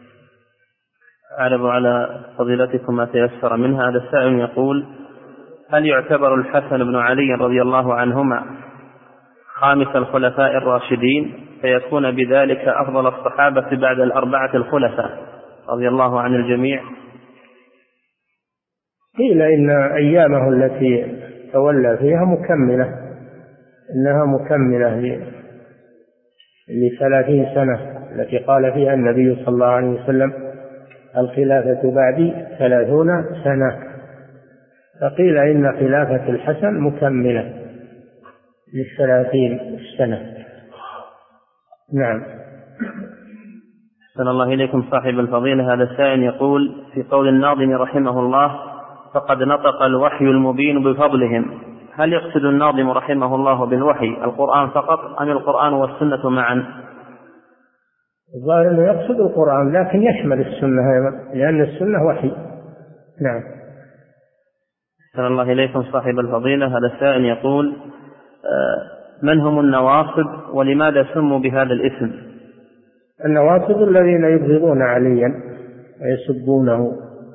أعرض على فضيلتكم ما تيسر منها. هذا السائل يقول: هل يعتبر الحسن بن علي رضي الله عنهما خامس الخلفاء الراشدين فيكون بذلك أفضل الصحابة بعد الأربعة الخلفاء رضي الله عن الجميع؟ قيل إن أيامه التي تولى فيها مكملة، إنها مكملة لثلاثين سنة التي قال فيها النبي صلى الله عليه وسلم: الخلافة بعدي ثلاثون سنة. فقيل إن خلافة الحسن مكملة للثلاثين سنة. نعم. أحسن الله إليكم صاحب الفضيلة. هذا السائل يقول: في قول الناظم رحمه الله: فقد نطق الوحي المبين بفضلهم، هل يقصد الناظم رحمه الله بالوحي القرآن فقط أم القرآن والسنة معا؟ الظاهر أنه يقصد القرآن لكن يشمل السنة أيضا، لأن السنة وحي. نعم. أحسن الله إليكم صاحب الفضيلة. هذا السائل يقول: من هم النواصب ولماذا سموا بهذا الاسم؟ النواصب الذين يبغضون عليا ويسبونه،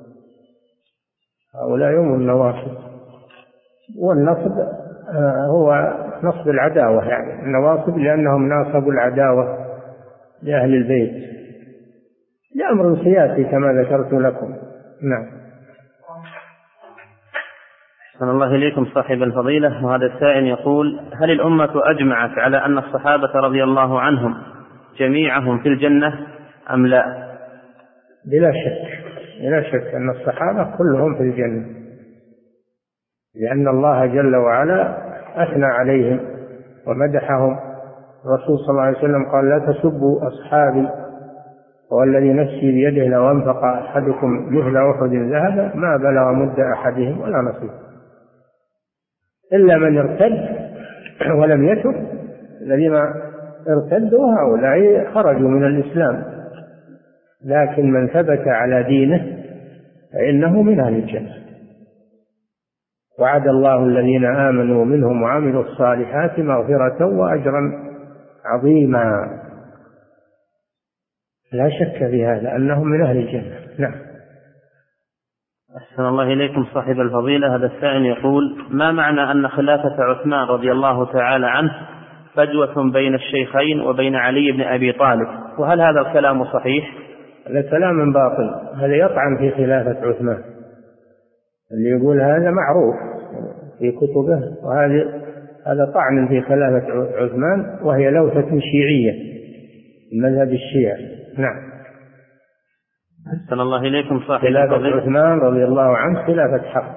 هؤلاء هم النواصب. والنصب هو نصب العداوة، يعني النواصب لأنهم ناصبوا العداوة لأهل البيت لأمر سياسي كما ذكرت لكم. نعم. أحسن الله إليكم صاحب الفضيلة. وهذا السائل يقول: هل الأمة أجمعت على أن الصحابة رضي الله عنهم جميعهم في الجنة أم لا؟ بلا شك، بلا شك أن الصحابة كلهم في الجنة، لأن الله جل وعلا أثنى عليهم ومدحهم. الرسول صلى الله عليه وسلم قال: لا تسبوا أصحابي والذي نفسي بيده لو أنفق أحدكم مثل أحد ذهبا ما بلغ مد أحدهم ولا نصيب، إلا من ارتد ولم يتب. الذين ارتدوا هؤلاء خرجوا من الإسلام، لكن من ثبت على دينه فإنه من أهل الجنة. وعد الله الذين آمنوا منهم وعملوا الصالحات مغفرة وأجرا عظيما. لا شك في هذا أنهم من أهل الجنة. نعم. أحسن الله إليكم صاحب الفضيلة. هذا السائل يقول: ما معنى أن خلافة عثمان رضي الله تعالى عنه فجوة بين الشيخين وبين علي بن أبي طالب، وهل هذا الكلام صحيح؟ هذا كلام باطل، هذا يطعن في خلافة عثمان. اللي يقول هذا معروف في كتبه، وهذا هذا طعن في خلافة عثمان، وهي لوثة شيعية من مذهب الشيعة. نعم. أحسن الله إليكم صاحب خلافة عثمان رضي الله عنه خلافة حق،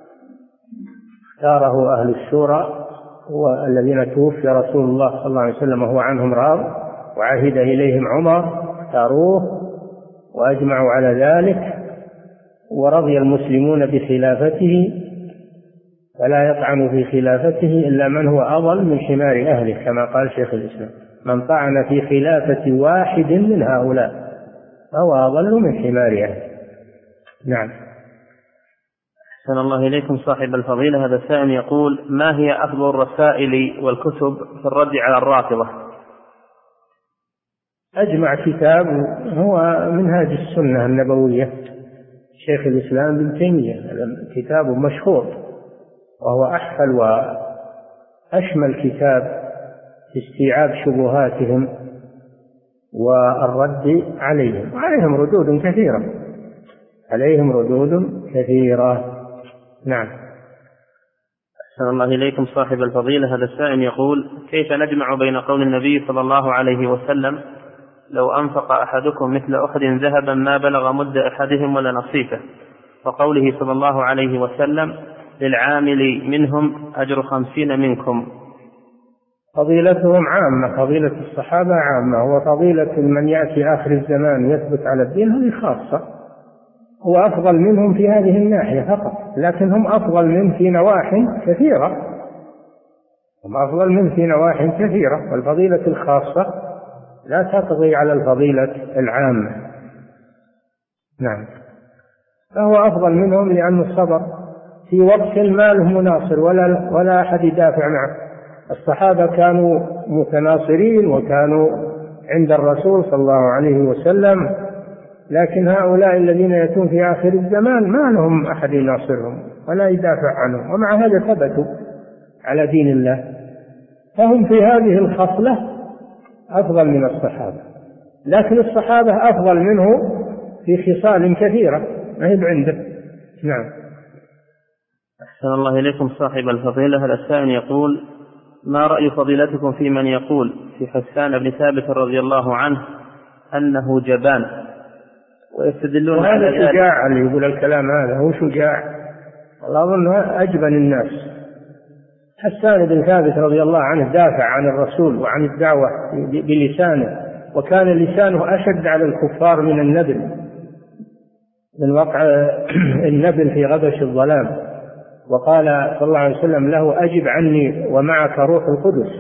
اختاره أهل الشورى والذين توفي رسول الله صلى الله عليه وسلم وهو عنهم راض، وعهد إليهم عمر، اختاروه وأجمعوا على ذلك، ورضي المسلمون بخلافته، فلا يطعن في خلافته إلا من هو أضل من حمار أهله، كما قال شيخ الإسلام: من طعن في خلافة واحد من هؤلاء فهو أضل من حمار أهله. نعم. أحسن الله إليكم صاحب الفضيلة. هذا السائل يقول: ما هي أفضل الرسائل والكتب في الرد على الرافضة؟ أجمع كتاب هو منهاج السنة النبوية شيخ الإسلام ابن تيمية، كتاب مشهور وهو أحفل وأشمل كتاب في استيعاب شبهاتهم والرد عليهم، وعليهم ردود كثيرة، عليهم ردود كثيرة. نعم. أحسن الله إليكم صاحب الفضيلة. هذا السائل يقول: كيف نجمع بين قول النبي صلى الله عليه وسلم: لو أنفق أحدكم مثل أحد ذهبا ما بلغ مد أحدهم ولا نصيفه، وقوله صلى الله عليه وسلم: للعامل منهم أجر خمسين منكم؟ فضيلتهم عامة، فضيلة الصحابة عامة، وفضيلة من يأتي آخر الزمان يثبت على الدين هذه خاصة. هو أفضل منهم في هذه الناحية فقط، لكن هم أفضل منه في نواحي كثيرة، هم أفضل منه في نواحي كثيرة، والفضيلة الخاصة لا تقضي على الفضيلة العامة. نعم، فهو أفضل منهم لأنه صبر في وقت ما له مناصر ولا ولا أحد يدافع معه. الصحابة كانوا متناصرين وكانوا عند الرسول صلى الله عليه وسلم، لكن هؤلاء الذين يأتون في آخر الزمان ما لهم أحد يناصرهم ولا يدافع عنهم، ومع هذا ثبتوا على دين الله، فهم في هذه الخصلة أفضل من الصحابة. لكن الصحابة أفضل منه في خصال كثيرة ما هي عنده. نعم. أحسن الله إليكم صاحب الفضيلة. هذا السائل يقول: ما رأي فضيلتكم في من يقول في حسان بن ثابت رضي الله عنه أنه جبان، ويستدلون على ذلك؟ هذا شجاع اللي يقول الكلام هذا، هو شجاع، والله أظنه أجبن الناس. حسان بن ثابت رضي الله عنه دافع عن الرسول وعن الدعوة بلسانه، وكان لسانه أشد على الكفار من النبل، من وقع النبل في غبش الظلام. وقال صلى الله عليه وسلم له: أجب عني ومعك روح القدس.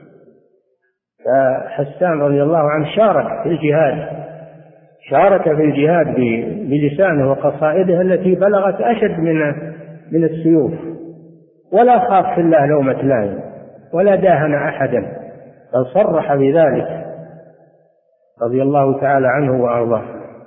فحسان رضي الله عنه شارك في الجهاد، شارك في الجهاد بلسانه وقصائده التي بلغت أشد من من السيوف، ولا خاف في الله لومة لائم ولا داهن أحدا، بل صرح بذلك رضي الله تعالى عنه وأرضاه.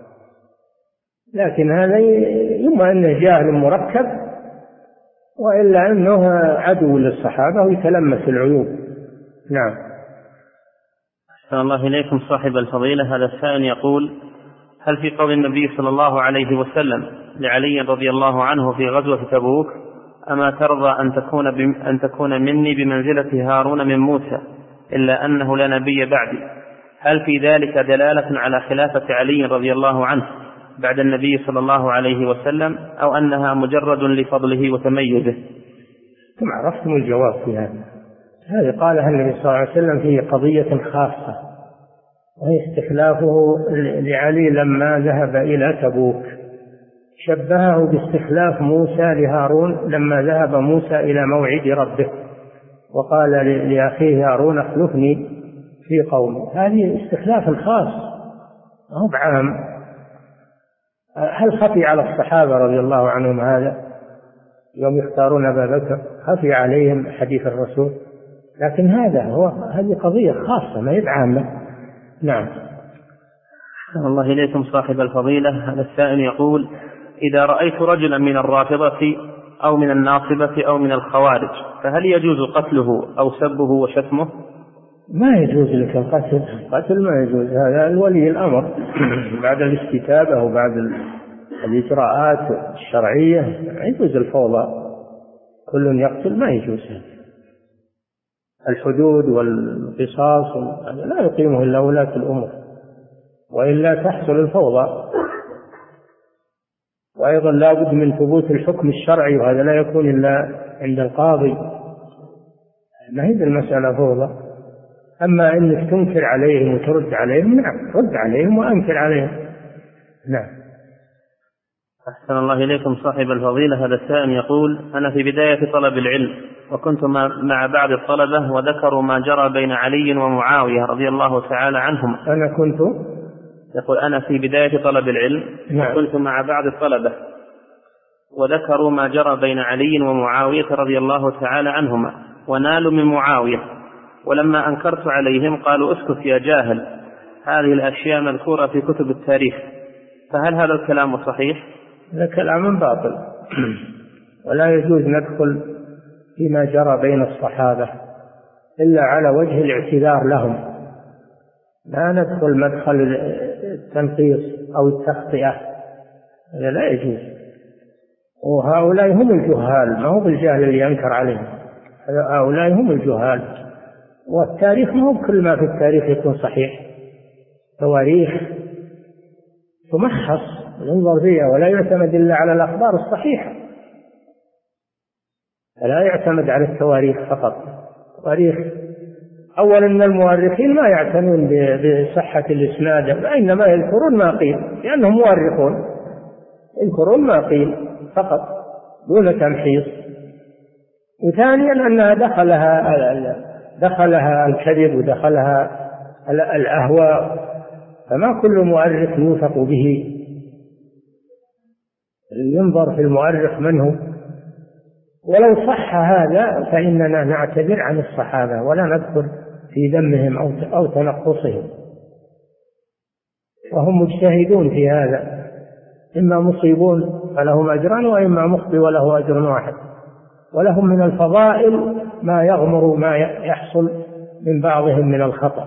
لكن هذا إما أنه جاهل مركب، وإلا أنه عدو للصحابة ويتلمس العيوب. نعم. أحسن الله إليكم صاحب الفضيلة. هذا السائل يقول: هل في قول النبي صلى الله عليه وسلم لعلي رضي الله عنه في غزوة تبوك: أما ترضى أن تكون, أن تكون مني بمنزلة هارون من موسى إلا أنه لا نبي بعدي، هل في ذلك دلالة على خلافة علي رضي الله عنه بعد النبي صلى الله عليه وسلم، أو أنها مجرد لفضله وتميزه؟ ثم عرفتم الجواب في هذا. هذه قالها النبي صلى الله عليه وسلم في قضية خاصة، وهي استخلافه لعلي لما ذهب إلى تبوك، شبهه باستخلاف موسى لهارون لما ذهب موسى إلى موعد ربه وقال لأخيه هارون: اخلفني في قومي. هذه استخلاف خاص، هو بعام. هل خفي على الصحابة رضي الله عنهم هذا يوم يختارون أبا بكر؟ خفي عليهم حديث الرسول؟ لكن هذا هو، هذه قضية خاصة ما هي عامة. نعم. أحسن الله إليكم صاحب الفضيلة. هذا السائل يقول: إذا رأيت رجلا من الرافضة أو من الناصبة أو من الخوارج فهل يجوز قتله أو سبه وشتمه؟ ما يجوز لك القتل، قتل ما يجوز، هذا الولي الأمر بعد الاستتابة وبعد الإجراءات الشرعية ما يجوز الفوضى، كل يقتل ما يجوز. الحدود والقصاص لا يقيمه إلا ولاة الأمور، وإلا تحصل الفوضى. وأيضا لا بد من ثبوت الحكم الشرعي، وهذا لا يكون إلا عند القاضي، ما هي المسألة فوضى. أما إنك تنكر عليهم وترد عليهم، نعم رد عليهم وأنكر عليهم. نعم. أحسن الله إليكم صاحب الفضيلة. هذا السائل يقول: أنا في بداية طلب العلم وكنت مع بعض الطلبة وذكروا ما جرى بين علي ومعاوية رضي الله تعالى عنهما. أنا كنت يقول: أنا في بداية طلب العلم نعم. وكنت مع بعض الطلبة وذكروا ما جرى بين علي ومعاوية رضي الله تعالى عنهما ونالوا من معاوية، ولما أنكرت عليهم قالوا: اسكت يا جاهل، هذه الأشياء مذكورة في كتب التاريخ، فهل هذا الكلام صحيح؟ هذا كلام باطل، ولا يجوز ندخل فيما جرى بين الصحابة إلا على وجه الاعتذار لهم، لا ندخل مدخل التنقيص أو التخطئة، هذا لا يجوز. وهؤلاء هم الجهال، ما هو بالجهل اللي ينكر عليهم، هؤلاء هم الجهال. والتاريخ ما هو كل ما في التاريخ يكون صحيح، تواريخ تمحص ينظر فيها ولا يعتمد إلا على الأخبار الصحيحة، لا يعتمد على التواريخ فقط. تواريخ أولا أن المؤرخين ما يعتنون بصحة الإسناد، إنما يذكرون ما قيل لأنهم مؤرخون، يذكرون ما قيل فقط دون تمحيص. وثانيا أنها دخلها دخلها الكذب ودخلها الأهواء، فما كل مؤرخ يوثق به، ينظر في المؤرخ من هو. ولو صح هذا فإننا نعتذر عن الصحابة ولا نذكر في ذمهم أو تنقصهم، وهم مجتهدون في هذا، إما مصيبون فلهم أجران وإما مخطئ وله أجر واحد، ولهم من الفضائل ما يغمر ما يحصل من بعضهم من الخطأ.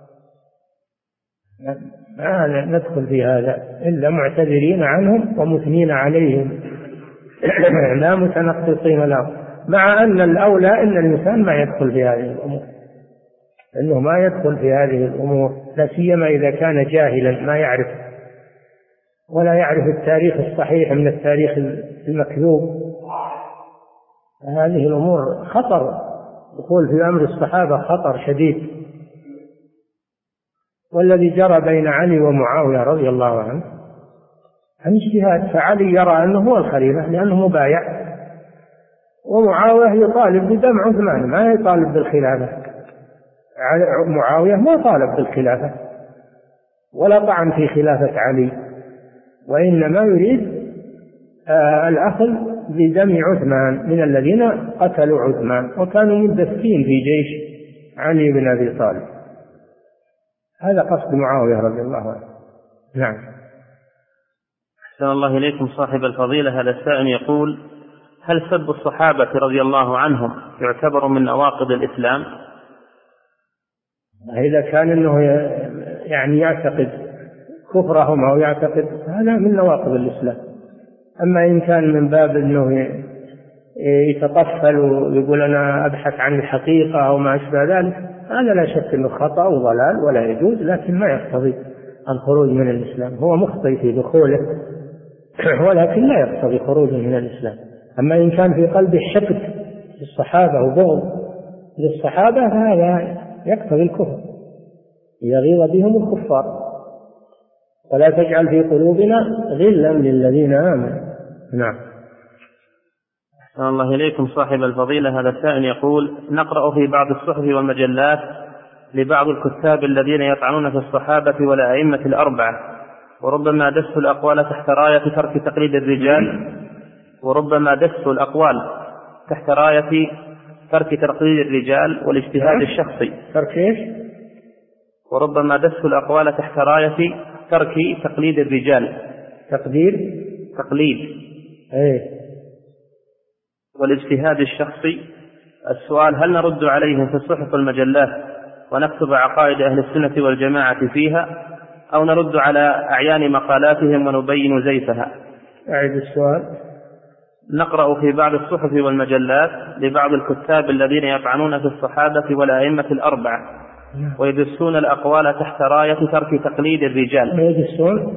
ما ندخل في هذا إلا معتذرين عنهم ومثنين عليهم لا متنقصين لهم، مع أن الأولى أن الإنسان ما يدخل في هذه الأمور، أنه ما يدخل في هذه الأمور، لا سيما إذا كان جاهلا ما يعرف ولا يعرف التاريخ الصحيح من التاريخ المكذوب. هذه الأمور خطر، دخول في أمر الصحابة خطر شديد. والذي جرى بين علي ومعاوية رضي الله عنه عن اجتهاد، فعلي يرى أنه هو الخليفة لأنه مبايع، ومعاوية يطالب بدم عثمان ما يطالب بالخلافة. معاوية ما طالب بالخلافة ولا طعن في خلافة علي، وإنما يريد آه الأخذ بدم عثمان من الذين قتلوا عثمان وكانوا مندسين في جيش علي بن أبي طالب. هذا قصد معاوية رضي الله عنه. نعم. أحسن الله إليكم صاحب الفضيلة. هذا السائل يقول: هل سب الصحابة رضي الله عنهم يعتبر من نواقض الإسلام؟ إذا كان أنه يعني يعتقد كفرهم أو يعتقد هذا من نواقض الإسلام. أما إن كان من باب أنه يتطفل ويقول أنا أبحث عن الحقيقة أو ما أشبه ذلك، هذا لا شك أنه خطأ وضلال ولا يجوز، لكن ما يقتضي الخروج من الإسلام. هو مخطئ في دخوله ولكن لا يقتضي خروجه من الإسلام. أما إن كان في قلبه حقد للصحابة وبغض للصحابة فهذا يقتضي الكفر، يغيظ بهم الكفار. ولا تجعل في قلوبنا غلا للذين آمنوا. نعم. أحسن الله إليكم صاحب الفضيلة. هذا السائل يقول: نقرأ في بعض الصحف والمجلات لبعض الكتاب الذين يطعنون في الصحابة والأئمة الأربعة، وربما دسوا الأقوال تحت راية ترك تقليد الرجال وربما دسوا الأقوال تحت راية ترك تقليد الرجال والاجتهاد الشخصي. ترك إيش؟ وربما دسوا الأقوال تحت راية ترك تقليد الرجال. تقدير تقليد إيه؟ والاجتهاد الشخصي. السؤال: هل نرد عليهم في الصحف والمجلات ونكتب عقائد أهل السنة والجماعة فيها، أو نرد على أعيان مقالاتهم ونبين زيفها؟ أعيد السؤال. نقرأ في بعض الصحف والمجلات لبعض الكتاب الذين يطعنون في الصحابة والأئمة الأربعة ويدسون الأقوال تحت راية ترك تقليد الرجال. ويدسون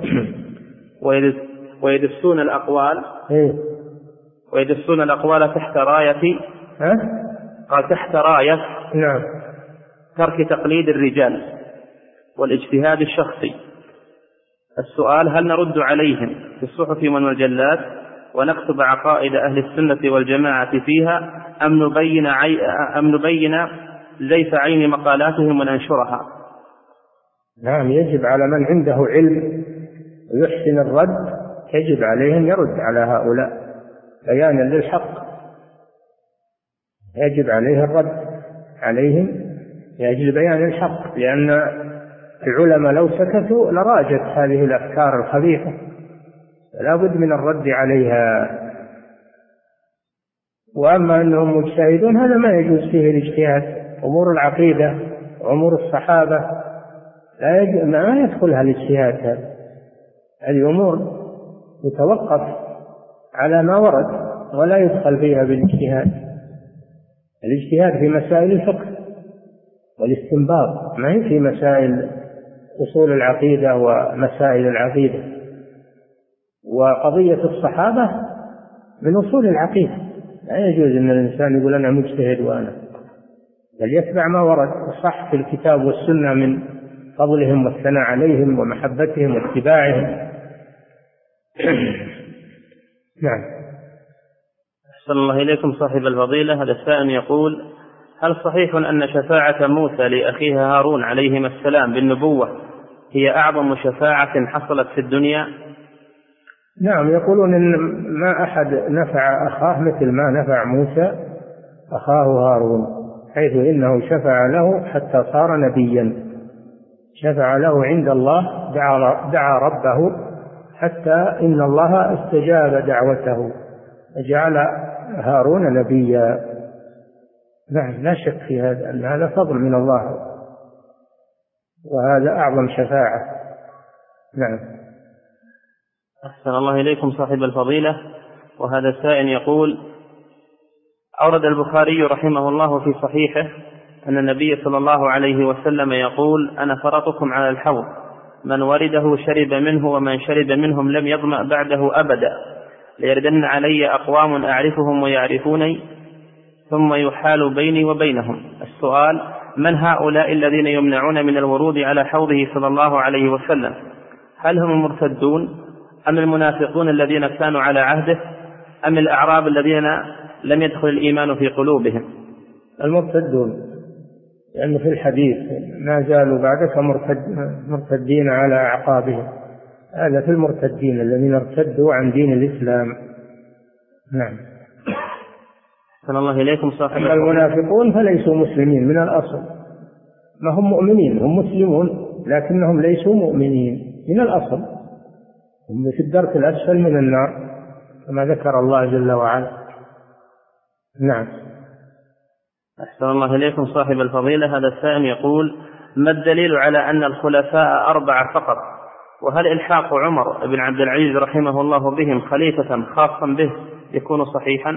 ويدسون الأقوال إيه؟ ويدسون الأقوال تحت راية ها؟ قال تحت راية نعم ترك تقليد الرجال والاجتهاد الشخصي. السؤال: هل نرد عليهم في الصحف والمجلات ونكتب عقائد أهل السنة والجماعة فيها، أم نبين, عي... أم نبين زيف عين مقالاتهم وننشرها؟ نعم، يجب على من عنده علم ويحسن الرد، يجب عليه أن يرد على هؤلاء بيانا للحق، يجب عليه الرد عليهم لأجل بيان الحق، لأن العلماء لو سكتوا لراجت هذه الأفكار الخبيثة، فلا بد من الرد عليها. وأما أنهم مجتهدون هذا ما يجوز فيه الاجتهاد. أمور العقيدة وأمور الصحابة لا يجوز، ما يدخلها الاجتهاد. هذه أمور يتوقف على ما ورد ولا يدخل فيها بالاجتهاد. الاجتهاد في مسائل الفقه والاستنباط، ما هي في مسائل أصول العقيدة ومسائل العقيدة. وقضية الصحابة من أصول العقيدة، لا يجوز أن الإنسان يقول أنا مجتهد وأنا بل يتبع ما ورد صح في الكتاب والسنة من فضلهم والثناء عليهم ومحبتهم واتباعهم. نعم. أحسن الله إليكم صاحب الفضيلة. هذا السائل يقول: هل صحيح أن شفاعة موسى لأخيه هارون عليهما السلام بالنبوة هي أعظم شفاعة حصلت في الدنيا؟ نعم، يقولون إن ما أحد نفع أخاه مثل ما نفع موسى أخاه هارون، حيث إنه شفع له حتى صار نبيا، شفع له عند الله، دعا, دعا ربه حتى إن الله استجاب دعوته وجعل هارون نبيا. نعم، لا شك في هذا أن هذا فضل من الله، وهذا أعظم شفاعة. نعم. أحسن الله إليكم صاحب الفضيلة. وهذا السائل يقول: أورد البخاري رحمه الله في صحيحه أن النبي صلى الله عليه وسلم يقول: أنا فرطكم على الحوض، من ورده شرب منه ومن شرب منهم لم يظمأ بعده أبدا، ليردن علي أقوام أعرفهم ويعرفوني ثم يحال بيني وبينهم. السؤال: من هؤلاء الذين يمنعون من الورود على حوضه صلى الله عليه وسلم؟ هل هم المرتدون أم المنافقون الذين كانوا على عهده أم الأعراب الذين لم يدخل الإيمان في قلوبهم؟ المرتدون، لأن في الحديث ما زالوا بعدك مرتد مرتدين على أعقابهم، هذا في المرتدين الذين ارتدوا عن دين الإسلام. نعم. صلى الله إليكم صاحب. أما المنافقون فليسوا مسلمين من الأصل، ما هم مؤمنين، هم مسلمون لكنهم ليسوا مؤمنين من الأصل، هم في الدرك الأسفل من النار كما ذكر الله جل وعلا. نعم. أحسن الله إليكم صاحب الفضيلة. هذا السائل يقول: ما الدليل على أن الخلفاء أربعة فقط؟ وهل إلحاق عمر بن عبد العزيز رحمه الله بهم خليفة خاصا به يكون صحيحا؟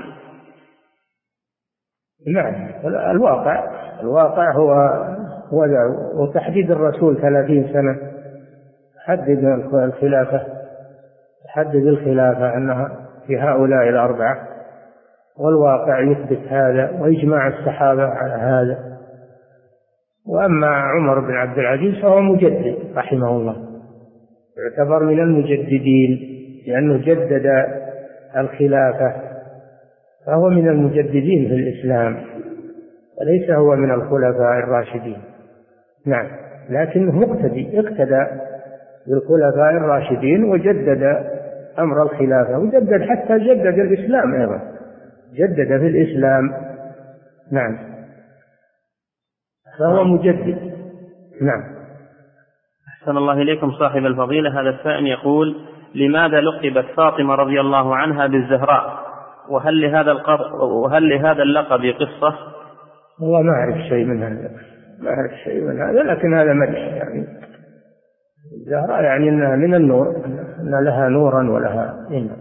نعم، الواقع الواقع هو هو وتحديد الرسول ثلاثين سنة حدد الخلافة، حدد الخلافة أنها في هؤلاء الأربعة، والواقع يثبت هذا ويجمع الصحابة على هذا. وأما عمر بن عبد العزيز فهو مجدد رحمه الله، يعتبر من المجددين لأنه جدد الخلافة، فهو من المجددين في الإسلام وليس هو من الخلفاء الراشدين. نعم، لكنه مقتدي، اقتدى بالخلفاء الراشدين وجدد أمر الخلافة، وجدد حتى جدد الإسلام أيضا، جدد في الإسلام. نعم، فهو مجدد. نعم. أحسن الله إليكم صاحب الفضيلة. هذا السائل يقول: لماذا لقبت فاطمة رضي الله عنها بالزهراء؟ وهل لهذا القرب وهل لهذا اللقب قصة؟ والله ما أعرف شيء من هذا، ما أعرف شيء من هذا، لكن هذا مدح يعني. الزهراء يعني أنها من النور، أن لها نورا ولها إنها.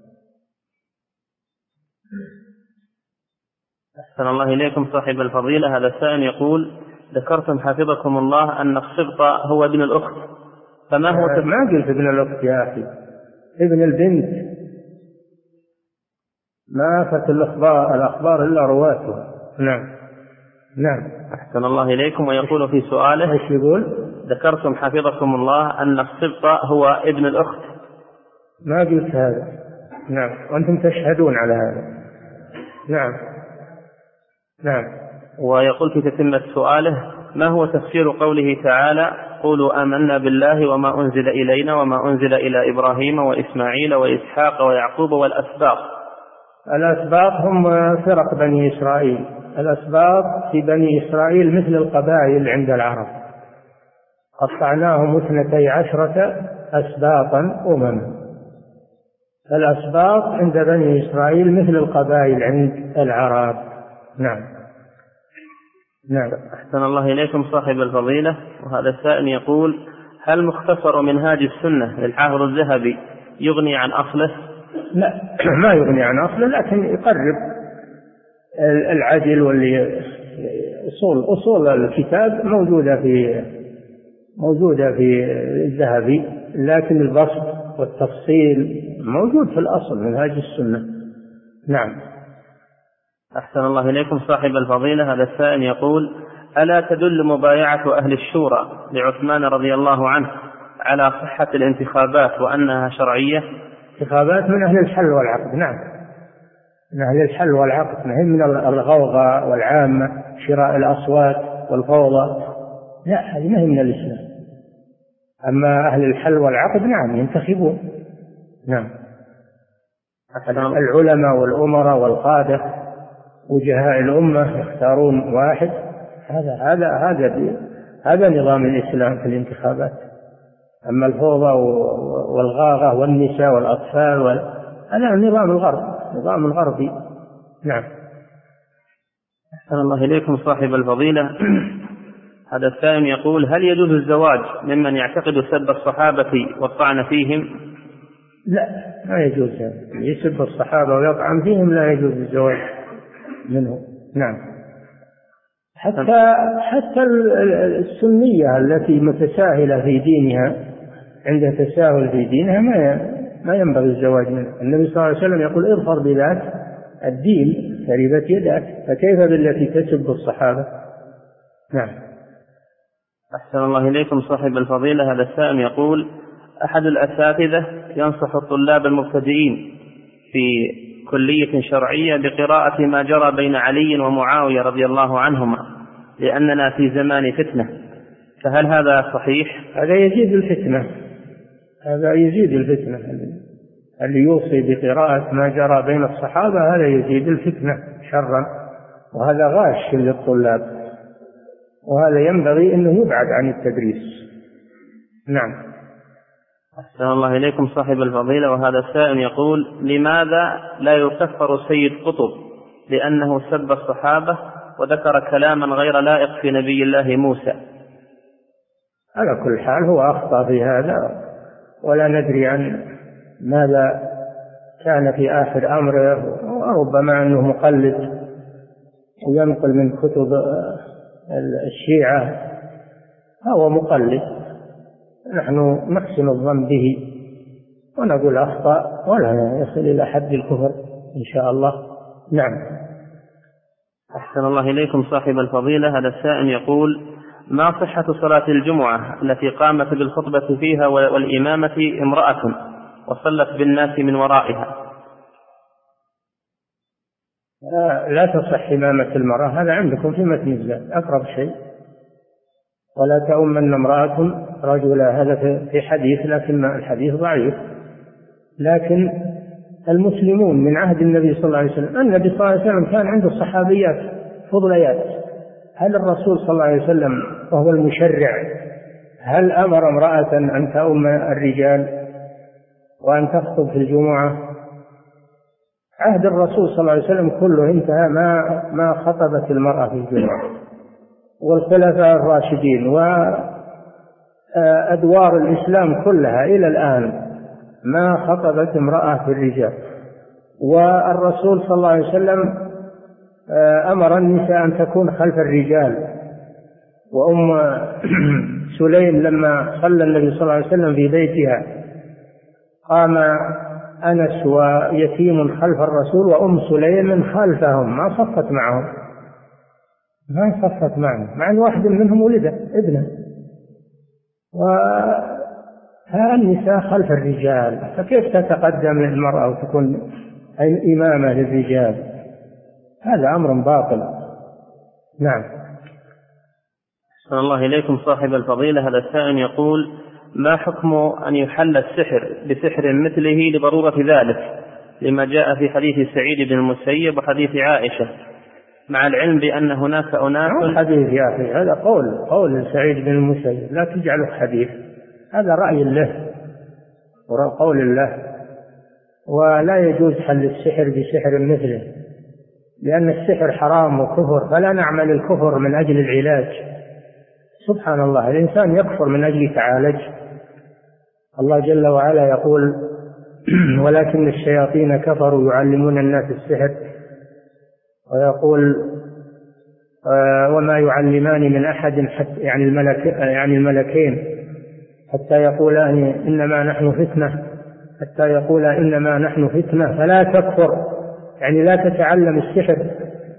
أحسن الله إليكم صاحب الفضيلة. هذا السائل يقول: ذكرتم حفظكم الله أن الصبط هو ابن الأخت، فما هو تب... ما قلت ابن الأخت يا أخي، ابن البنت، ما فت الأخبار الأخبار إلا رواته. نعم. نعم. أحسن الله إليكم. ويقول في سؤاله: ايش يقول؟ ذكرتم حفظكم الله أن الصبط هو ابن الأخت. ما قلت هذا. نعم، وأنتم تشهدون على هذا. نعم. نعم. ويقول في تتمة سؤاله: ما هو تفسير قوله تعالى: قولوا آمنا بالله وما أنزل إلينا وما أنزل إلى إبراهيم وإسماعيل وإسحاق ويعقوب والأسباط؟ الأسباط هم فرق بني إسرائيل، الأسباط في بني إسرائيل مثل القبائل عند العرب، قطعناهم اثنتي عشرة أسباطا أمما، الأسباط عند بني إسرائيل مثل القبائل عند العرب. نعم. نعم. أحسن الله إليكم صاحب الفضيلة. وهذا السائل يقول: هل مختصر منهاج السنة للحافظ الذهبي يغني عن أصله؟ لا، ما يغني عن أصله، لكن يقرب العدل، واللي أصول أصول الكتاب موجودة في موجودة في الذهبي، لكن البسط والتفصيل موجود في الأصل منهاج السنة. نعم. أحسن الله إليكم صاحب الفضيلة. هذا السائل يقول: ألا تدل مبايعة أهل الشورى لعثمان رضي الله عنه على صحة الانتخابات وأنها شرعية؟ انتخابات من أهل الحل والعقد. نعم، من أهل الحل والعقد، ما هي من الغوغاء والعامة شراء الأصوات والفوضى. لا، هذه ما هي من الإسلام. أما أهل الحل والعقد نعم ينتخبون. نعم، العلماء والأمراء والقادة وجهاء الأمة يختارون واحد. هذا هذا هذا هذا نظام الإسلام في الانتخابات. أما الفوضى والغاغة والنساء والأطفال وال... هذا نظام الغرب، نظام الغربي. نعم. أحسن الله إليكم صاحب الفضيلة. هذا السائل يقول: هل يجوز الزواج ممن يعتقد سب الصحابة والطعن فيهم؟ لا، ما يجوز. يسب الصحابة ويطعن فيهم لا يجوز الزواج منه. نعم. حتى حتى السنية التي متساهلة في دينها، عندها تساهل في دينها، ما ما ينبغي الزواج منها. النبي صلى الله عليه وسلم يقول: اظفر بذات الدين تربت يداك، فكيف بالتي تسب الصحابة؟ نعم. أحسن الله إليكم صاحب الفضيلة. هذا السائل يقول: أحد الأساتذة ينصح الطلاب المبتدئين في كلية شرعية بقراءة ما جرى بين علي ومعاوية رضي الله عنهما لأننا في زمان فتنة، فهل هذا صحيح؟ هذا يزيد الفتنة، هذا يزيد الفتنة. اللي يوصي بقراءة ما جرى بين الصحابة هذا يزيد الفتنة شرا، وهذا غاش للطلاب، وهذا ينبغي أنه يبعد عن التدريس. نعم. أحسن الله إليكم صاحب الفضيلة. وهذا السائل يقول: لماذا لا يكفر سيد قطب لأنه سب الصحابة وذكر كلاما غير لائق في نبي الله موسى؟ على كل حال هو أخطأ في هذا، ولا ندري عن ماذا كان في آخر أمره، وربما أنه مقلد وينقل من كتب الشيعة، هو مقلد. نحن نحسن الظن به ونقول أخطأ، ولا يصل إلى حد الكفر إن شاء الله. نعم. أحسن الله إليكم صاحب الفضيلة. هذا السائل يقول: ما صحة صلاة الجمعة التي قامت بالخطبة فيها والإمامة امرأة وصلت بالناس من ورائها؟ لا تصح إمامة المرأة، هذا عندكم في متن الزاد أقرب شيء. ولا تؤمن امرأة رجلا، هذا في حديث، لكن الحديث ضعيف. لكن المسلمون من عهد النبي صلى الله عليه وسلم، النبي صلى الله عليه وسلم كان عنده صحابيات فضليات. هل الرسول صلى الله عليه وسلم وهو المشرع هل أمر امرأة أن تؤم الرجال وأن تخطب في الجمعة؟ عهد الرسول صلى الله عليه وسلم كله انتهى ما ما خطبت المرأة في الجمعة، والخلفاء الراشدين وأدوار الإسلام كلها إلى الآن ما خطبت امرأة في الرجال. والرسول صلى الله عليه وسلم أمر النساء أن تكون خلف الرجال. وأم سليم لما صلى النبي صلى الله عليه وسلم في بيتها قام أنس ويتيم خلف الرسول وأم سليم خلفهم، ما صفت معهم، ما صفت معهم، مع أن واحد منهم ولد ابنه. وها النساء خلف الرجال، فكيف تتقدم المرأة وتكون إمامة للرجال؟ هذا أمر باطل. نعم. أحسن الله إليكم صاحب الفضيلة. هذا السائل يقول: ما حكم أن يحل السحر بسحر مثله لضرورة ذلك لما جاء في حديث سعيد بن المسيب وحديث عائشة، مع العلم بأن هناك أناس؟ حديث يا أخي، هذا قول قول سعيد بن المسيب، لا تجعله حديث، هذا رأي الله وقول الله. ولا يجوز حل السحر بسحر مثله، لأن السحر حرام وكفر، فلا نعمل الكفر من أجل العلاج. سبحان الله، الإنسان يكفر من أجل تعالج. الله جل وعلا يقول: ولكن الشياطين كفروا يعلمون الناس السحر. ويقول: وما يعلمان من أحد حتى، يعني الملك يعني الملكين، حتى يقولا إنما نحن فتنة، حتى يقولا إنما نحن فتنة فلا تكفر، يعني لا تتعلم السحر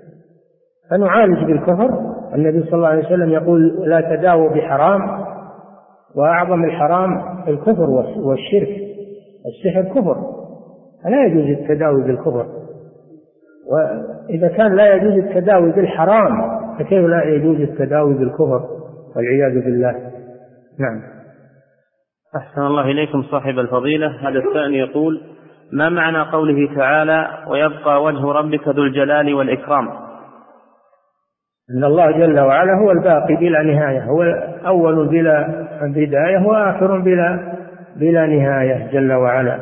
فنعالج بالكفر. النبي صلى الله عليه وسلم يقول لا تداووا بحرام، وأعظم الحرام الكفر والشرك. السحر كفر، لا يجوز التداوي بالكفر، وإذا كان لا يجوز التداوي بالحرام فكيف لا يجوز التداوي بالكفر والعياذ بالله. نعم. أحسن الله إليكم صاحب الفضيلة. هذا الثاني يقول: ما معنى قوله تعالى ويبقى وجه ربك ذو الجلال والإكرام؟ إن الله جل وعلا هو الباقي بلا نهاية، هو أول بلا بداية وآخر بلا بلا نهاية جل وعلا،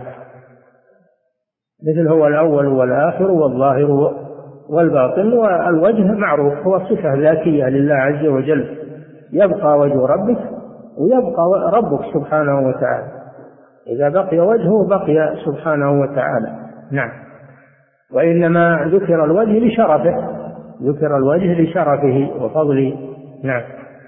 مثل هو الأول والآخر والظاهر والباطن. والوجه معروف هو صفة ذاتية لله عز وجل، يبقى وجه ربك ويبقى ربك سبحانه وتعالى، إذا بقي وجهه بقي سبحانه وتعالى. نعم. وإنما ذكر الوجه لشرفه، ذكر الوجه لشرفه وفضله. نعم.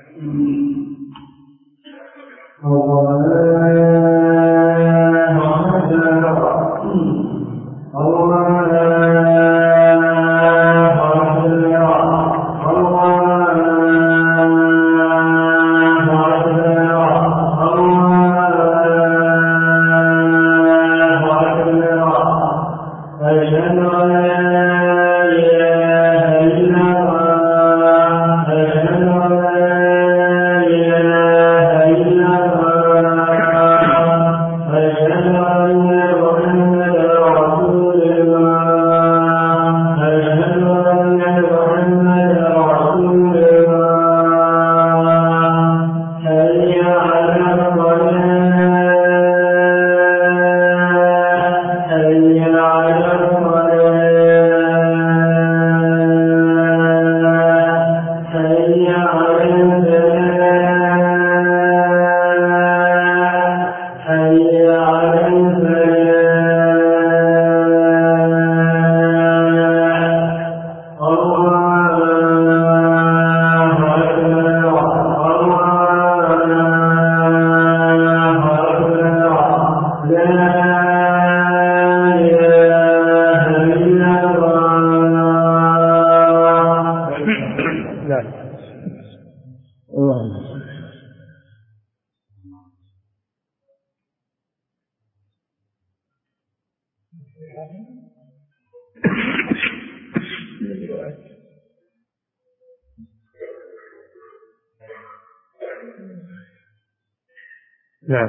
نعم.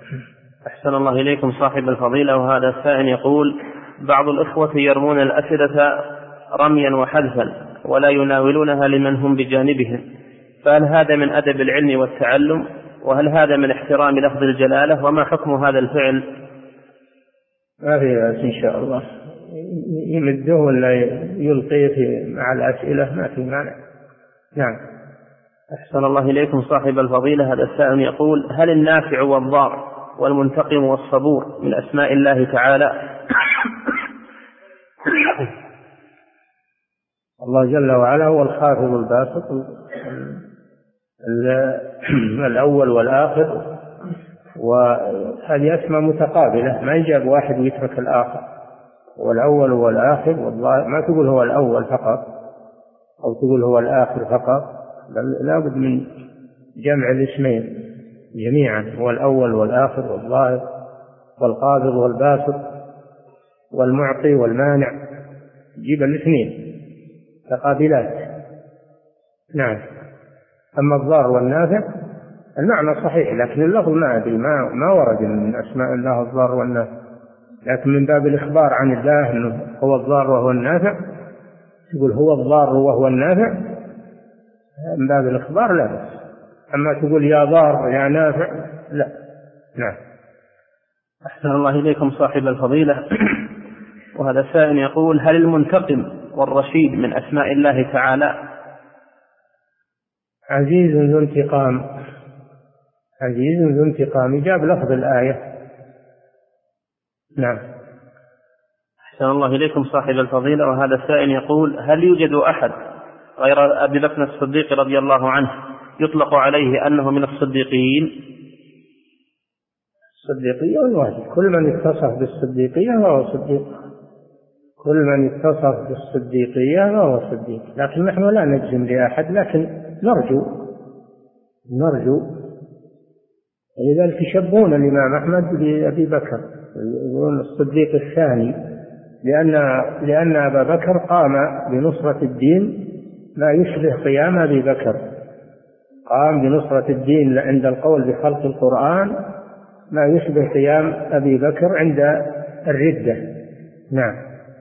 أحسن الله إليكم صاحب الفضيلة. وهذا السائل يقول: بعض الإخوة يرمون الأسئلة رميا وحذفا ولا يناولونها لمن هم بجانبهم، فهل هذا من أدب العلم والتعلم؟ وهل هذا من احترام لفظ الجلالة؟ وما حكم هذا الفعل؟ ما في بأس إن شاء الله، يمده ولا يلقيه مع الأسئلة ما في مانع. نعم. أحسن الله إليكم صاحب الفضيلة. هذا السائل يقول: هل النافع والضار والمنتقم والصبور من أسماء الله تعالى؟ الله جل وعلا هو الخافض الباسط الأول والآخر، وهذه أسماء متقابلة، ما يجاب واحد ويترك الآخر. هو الأول والآخر والله، ما تقول هو الأول فقط أو تقول هو الآخر فقط، بل لابد من جمع الاسمين جميعا، هو الأول والآخر والظاهر والقابض والباسط والمعطي والمانع، جيب الاثنين متقابلات. نعم. أما الضار والنافع المعنى صحيح، لكن اللفظ ما أدري ما ما ورد من أسماء الله الضار والنافع، لكن من باب الإخبار عن الله أنه هو الضار وهو النافع، تقول هو الضار وهو النافع من باب الإخبار لا بأس. أما تقول يا ضار يا نافع لا. نعم. أحسن الله إليكم صاحب الفضيلة. وهذا سائل يقول: هل المنتقم والرشيد من أسماء الله تعالى؟ عزيز ذو انتقام، عزيز ذو انتقام، جاب لفظ الآية. نعم. أحسن الله إليكم صاحب الفضيلة. وهذا السائل يقول: هل يوجد أحد غير أبي بكر الصديق رضي الله عنه يطلق عليه أنه من الصديقين؟ الصديقية والواجب، كل من اتصف بالصديقية فهو صديق، كل من اتصف بالصديقية فهو صديق، لكن نحن لا نجزم لأحد، لكن نرجو نرجو لذلك يشبهون الإمام أحمد بأبي بكر، يقولون الصديق الثاني، لأن لأن أبا بكر قام بنصرة الدين ما يشبه قيام أبي بكر، قام بنصرة الدين عند القول بخلق القرآن ما يشبه قيام أبي بكر عند الردة. نعم.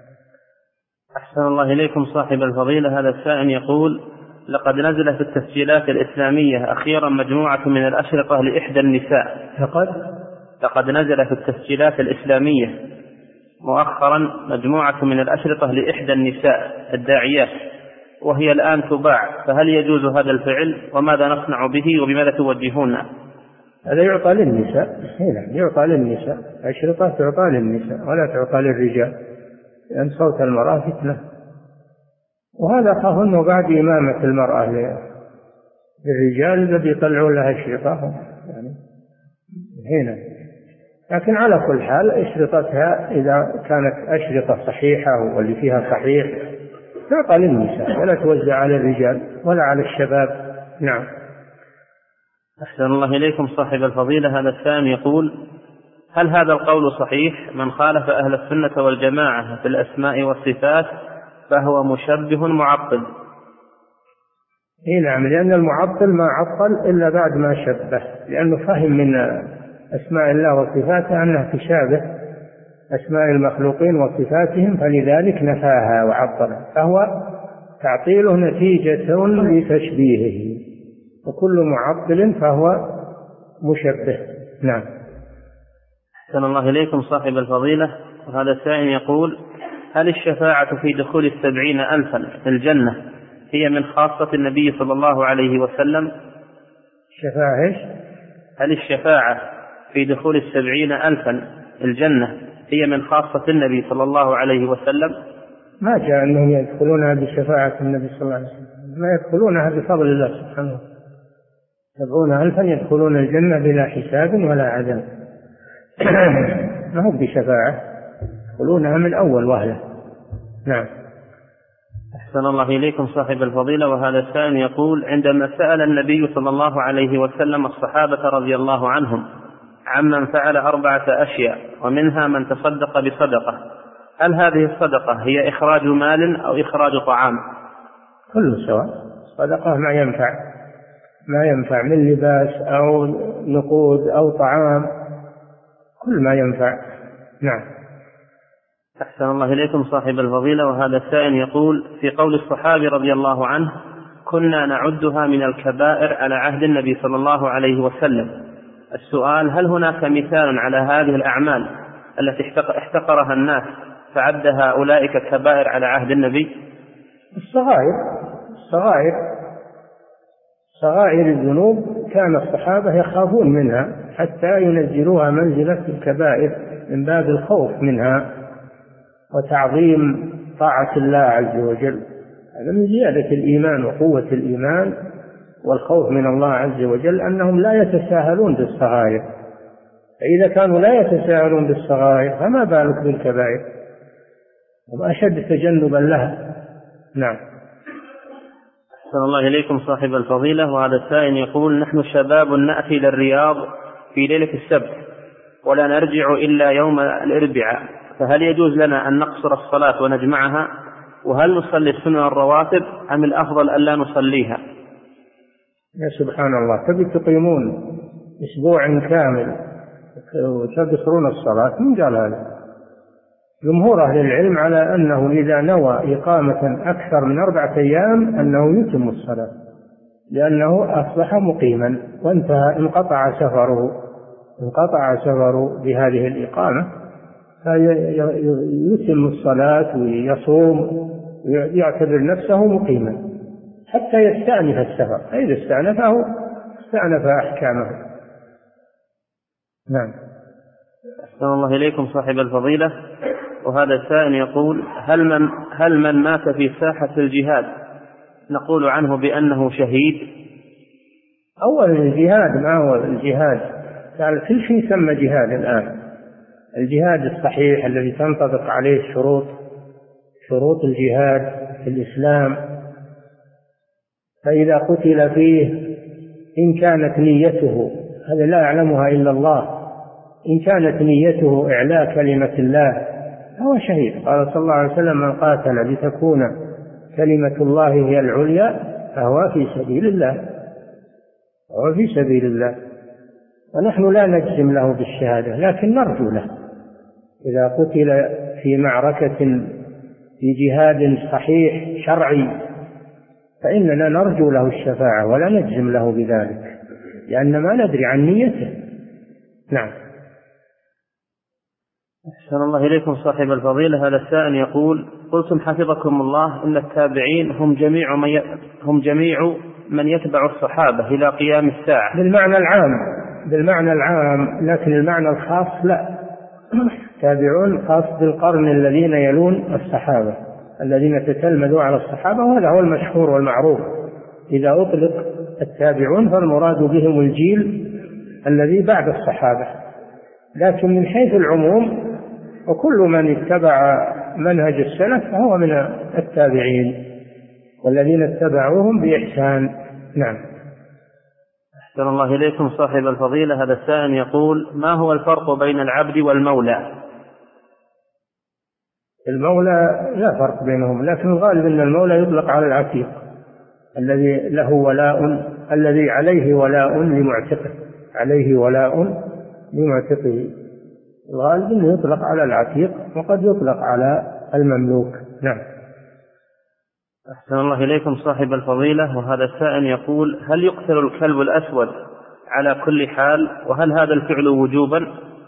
أحسن الله إليكم صاحب الفضيلة. هذا السائل يقول: لقد نزل في التسجيلات الإسلامية أخيرا مجموعة من الأشرطة لإحدى النساء. لقد لقد نزل في التسجيلات الإسلامية مؤخرا مجموعة من الأشرطة لإحدى النساء الداعيات، وهي الآن تباع، فهل يجوز هذا الفعل وماذا نصنع به وبماذا توجهوننا؟ هذا يعطى للنساء، هنا يعطى للنساء، أشرطة تعطى للنساء ولا تعطى للرجال، لأن صوت المرأة فتنة، وهذا خاف بعد إمامة المرأة للرجال الذي يطلعون لها أشرطة يعني هنا. لكن على كل حال أشرطتها إذا كانت أشرطة صحيحة واللي فيها صحيح تعطى للنساء ولا توزع على الرجال ولا على الشباب. نعم. أحسن الله إليكم صاحب الفضيلة. هذا السائل يقول: هل هذا القول صحيح؟ من خالف أهل السنة والجماعة في الأسماء والصفات فهو مشبه معطل. إيه نعم، لأن المعطل ما عطل إلا بعد ما شبه، لأنه فهم من أسماء الله وصفاته أنها تشابه أسماء المخلوقين وصفاتهم، فلذلك نفاها وعطلها، فهو تعطيله نتيجة لتشبيهه، وكل معطل فهو مشبه. نعم. أحسن الله إليكم صاحب الفضيلة. وهذا السائل يقول: هل الشفاعة في دخول السبعين ألفا في الجنة هي من خاصة النبي صلى الله عليه وسلم؟ الشفاعة إيش؟ هل الشفاعة في دخول السبعين ألفا الجنة هي من خاصة النبي صلى الله عليه وسلم؟ ما جاء أنهم يدخلونها بشفاعة النبي صلى الله عليه وسلم، ما يدخلونها بفضل الله سبحانه. سبعون ألفا يدخلون الجنة بلا حساب ولا عذاب ما هو بشفاعة، يدخلونها من أول وهلة. نعم. أحسن الله إليكم صاحب الفضيلة. وهذا السائل يقول: عندما سأل النبي صلى الله عليه وسلم الصحابة رضي الله عنهم عمن فعل أربعة أشياء ومنها من تصدق بصدقة، هل هذه الصدقة هي إخراج مال أو إخراج طعام؟ كله سواء، صدقة ما ينفع ما ينفع من لباس أو نقود أو طعام، كل ما ينفع. نعم. أحسن الله إليكم صاحب الفضيلة. وهذا السائل يقول: في قول الصحابي رضي الله عنه كنا نعدها من الكبائر على عهد النبي صلى الله عليه وسلم، السؤال: هل هناك مثال على هذه الأعمال التي احتقرها الناس فعدها أولئك كبائر على عهد النبي؟ الصغائر الصغائر صغائر الذنوب كان الصحابة يخافون منها حتى ينزلوها منزلة الكبائر من باب الخوف منها وتعظيم طاعة الله عز وجل. هذا من زيادة الإيمان وقوة الإيمان والخوف من الله عز وجل، أنهم لا يتساهلون بالصغائر، فإذا كانوا لا يتساهلون بالصغائر فما بالك بالكبائر، وأشد تجنبا لها. نعم. أحسن الله إليكم صاحب الفضيلة. وهذا السائل يقول: نحن شباب نأتي للرياض في ليلة السبت ولا نرجع إلا يوم الأربعاء، فهل يجوز لنا أن نقصر الصلاة ونجمعها؟ وهل نصلي السنة الرواتب أم الأفضل ألا نصليها؟ يا سبحان الله، تبي تقيمون أسبوع كامل وتقصرون الصلاة؟ من قال هذا؟ جمهور أهل العلم على أنه إذا نوى إقامة أكثر من أربعة أيام أنه يتم الصلاة، لأنه أصبح مقيما وانتهى، انقطع سفره انقطع سفره بهذه الإقامة، فيتم الصلاة ويصوم ويعتبر نفسه مقيما حتى يستأنف السفر، فإذا استأنفه استأنف أحكامه. نعم. أحسن الله إليكم صاحب الفضيلة. وهذا السائل يقول: هل من, هل من مات في ساحة الجهاد نقول عنه بأنه شهيد؟ أول الجهاد ما هو الجهاد، قال كل شيء يسمى جهاد الآن. الجهاد الصحيح الذي تنطبق عليه الشروط شروط الجهاد في الإسلام. فإذا قتل فيه إن كانت نيته، هذا لا يعلمها إلا الله، إن كانت نيته إعلاء كلمة الله فهو شهيد. قال صلى الله عليه وسلم: من قاتل لتكون كلمة الله هي العليا فهو في سبيل الله، هو في سبيل الله. ونحن لا نجزم له بالشهادة لكن نرجو له إذا قتل في معركة في جهاد صحيح شرعي فإننا نرجو له الشفاعة ولا نجزم له بذلك لأن ما ندري عن نيته. نعم. أحسن الله إليكم صاحب الفضيلة. هذا السائل يقول: قلتم حفظكم الله إن التابعين هم جميع من ي... هم جميع من يتبع الصحابة إلى قيام الساعة. بالمعنى العام، بالمعنى العام، لكن المعنى الخاص لا. تابعون خاص بالقرن الذين يلون الصحابة الذين تتلمذوا على الصحابة، وهذا هو المشهور والمعروف. إذا أطلق التابعون فالمراد بهم الجيل الذي بعد الصحابة، لكن من حيث العموم وكل من اتبع منهج السلف فهو من التابعين والذين اتبعوهم بإحسان. نعم. أحسن الله إليكم صاحب الفضيلة. هذا السائل يقول: ما هو الفرق بين العبد والمولى؟ المولى لا فرق بينهم، لكن الغالب أن المولى يطلق على العتيق الذي له ولاء، الذي عليه ولاء لمعتقه، عليه ولاء لمعتقه. الغالب أنه يطلق على العتيق وقد يطلق على المملوك. نعم. أحسن الله إليكم صاحب الفضيلة. وهذا السائل يقول: هل يقتل الكلب الأسود على كل حال؟ وهل هذا الفعل وجوبا؟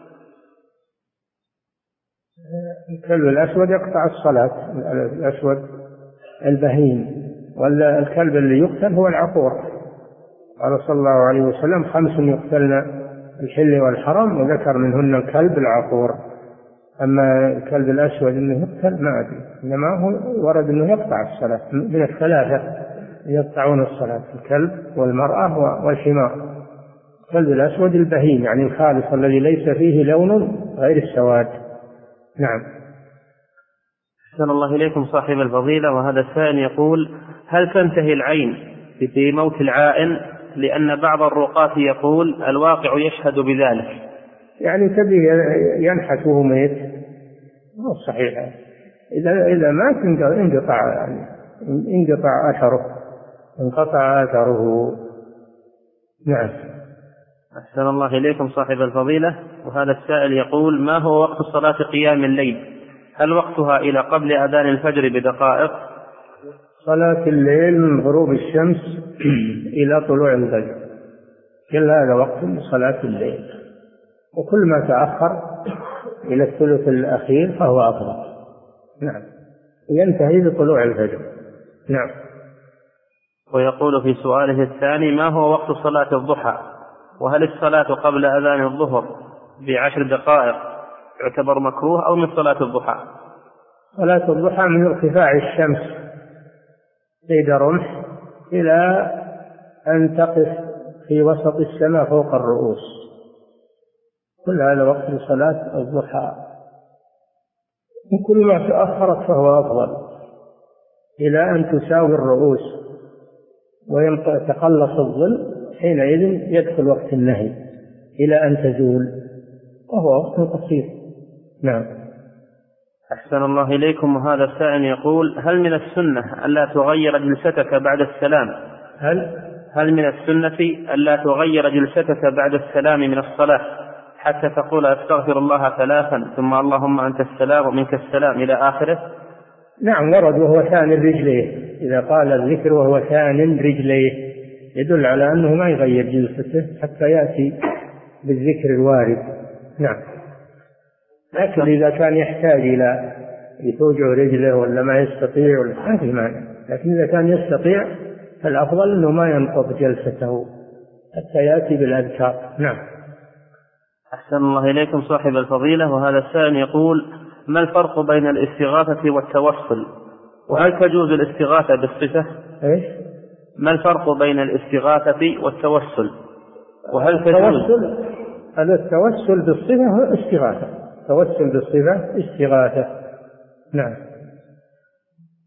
الكلب الأسود يقطع الصلاة، الأسود البهيم، ولا الكلب اللي يقتل هو العقور. قال صلى الله عليه وسلم: خمس يقتلن الحل والحرم، وذكر منهن الكلب العقور. أما الكلب الأسود أنه يقتل ما أدري، إنما هو ورد أنه يقطع الصلاة، من الثلاثة يقطعون الصلاة: الكلب والمرأة والحمار. الكلب الأسود البهيم يعني الخالص الذي ليس فيه لون غير السواد. نعم. أحسن الله إليكم صاحب الفضيلة. وهذا السائل يقول: هل تنتهي العين في موت العائن؟ لأن بعض الرقاة يقول الواقع يشهد بذلك. يعني تبي ينحت وهو ميت؟ مو صحيح. إذا إذا مات انقطع، يعني انقطع أثره، انقطع أثره. نعم. أحسن الله إليكم صاحب الفضيلة. وهذا السائل يقول: ما هو وقت صلاة قيام الليل؟ هل وقتها إلى قبل أذان الفجر بدقائق؟ صلاة الليل من غروب الشمس إلى طلوع الفجر، كل هذا وقت صلاة الليل، وكل ما تأخر إلى الثلث الأخير فهو أفضل. نعم. ينتهي بطلوع الفجر. نعم. ويقول في سؤاله الثاني: ما هو وقت صلاة الضحى؟ وهل الصلاة قبل أذان الظهر بعشر دقائق يعتبر مكروه أو من صلاة الضحى؟ صلاة الضحى من ارتفاع الشمس قيد رمح إلى أن تقف في وسط السماء فوق الرؤوس، كل هذا وقت صلاة الضحى. وكل ما تأخرت فهو أفضل إلى أن تساوي الرؤوس ويتقلص الظل، حينئذ يدخل وقت النهي إلى أن تزول، وهو وقت قصير. نعم. أحسن الله إليكم. وهذا السائل يقول: هل من السنة ألا تغير جلستك بعد السلام؟ هل هل من السنة ألا تغير جلستك بعد السلام من الصلاة حتى تقول أستغفر الله ثلاثا ثم اللهم أنت السلام ومنك السلام إلى آخره؟ نعم، ورد وهو ثان رجليه، إذا قال الذكر وهو ثان رجليه يدل على أنه ما يغير جلسته حتى يأتي بالذكر الوارد. نعم. لكن إذا كان يحتاج إلى يتوجع رجله ولا ما يستطيع ولا ما في مانع، لكن إذا كان يستطيع فالأفضل أنه ما ينقض جلسته حتى يأتي بالأذكار. نعم. أحسن الله إليكم صاحب الفضيلة. وهذا السائل يقول: ما الفرق بين الاستغاثة والتوسل؟ وهل تجوز الاستغاثة بالصفة؟ إيش؟ ما الفرق بين الاستغاثة والتوسل؟ وهل تجوز؟ هذا التوسل بالصفة استغاثة، توسل بالصفة استغاثة. نعم.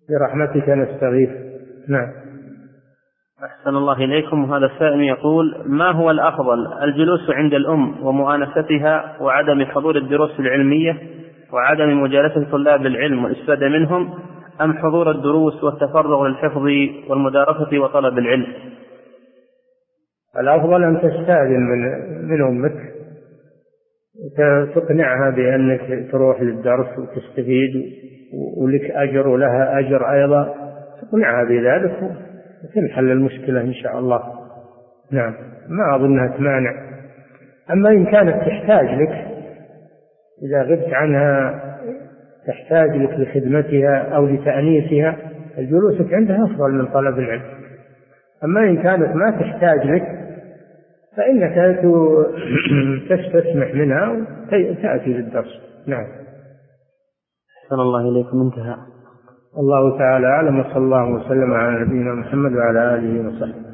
برحمتك نستغيث. نعم. أحسن الله إليكم. وهذا السائل يقول: ما هو الأفضل، الجلوس عند الأم ومؤانستها وعدم حضور الدروس العلمية وعدم مجالسة طلاب العلم والاستفادة منهم، أم حضور الدروس والتفرغ للحفظ والمدارسة وطلب العلم؟ الأفضل أن تستأذن من من أمك، تقنعها بأنك تروح للدرس وتستفيد ولك أجر ولها أجر أيضا، تقنعها بذلك وتنحل المشكلة إن شاء الله. نعم، ما أظنها تمانع. أما إن كانت تحتاج لك، إذا غبت عنها تحتاج لك لخدمتها أو لتأنيسها، الجلوس عندها أفضل من طلب العلم. أما إن كانت ما تحتاج لك فإنك تستسمح منها وتأتي للدرس. نعم. أحسن الله إليكم. انتهى. الله تعالى أعلم، وصلى الله وسلم على نبينا محمد وعلى آله وصحبه.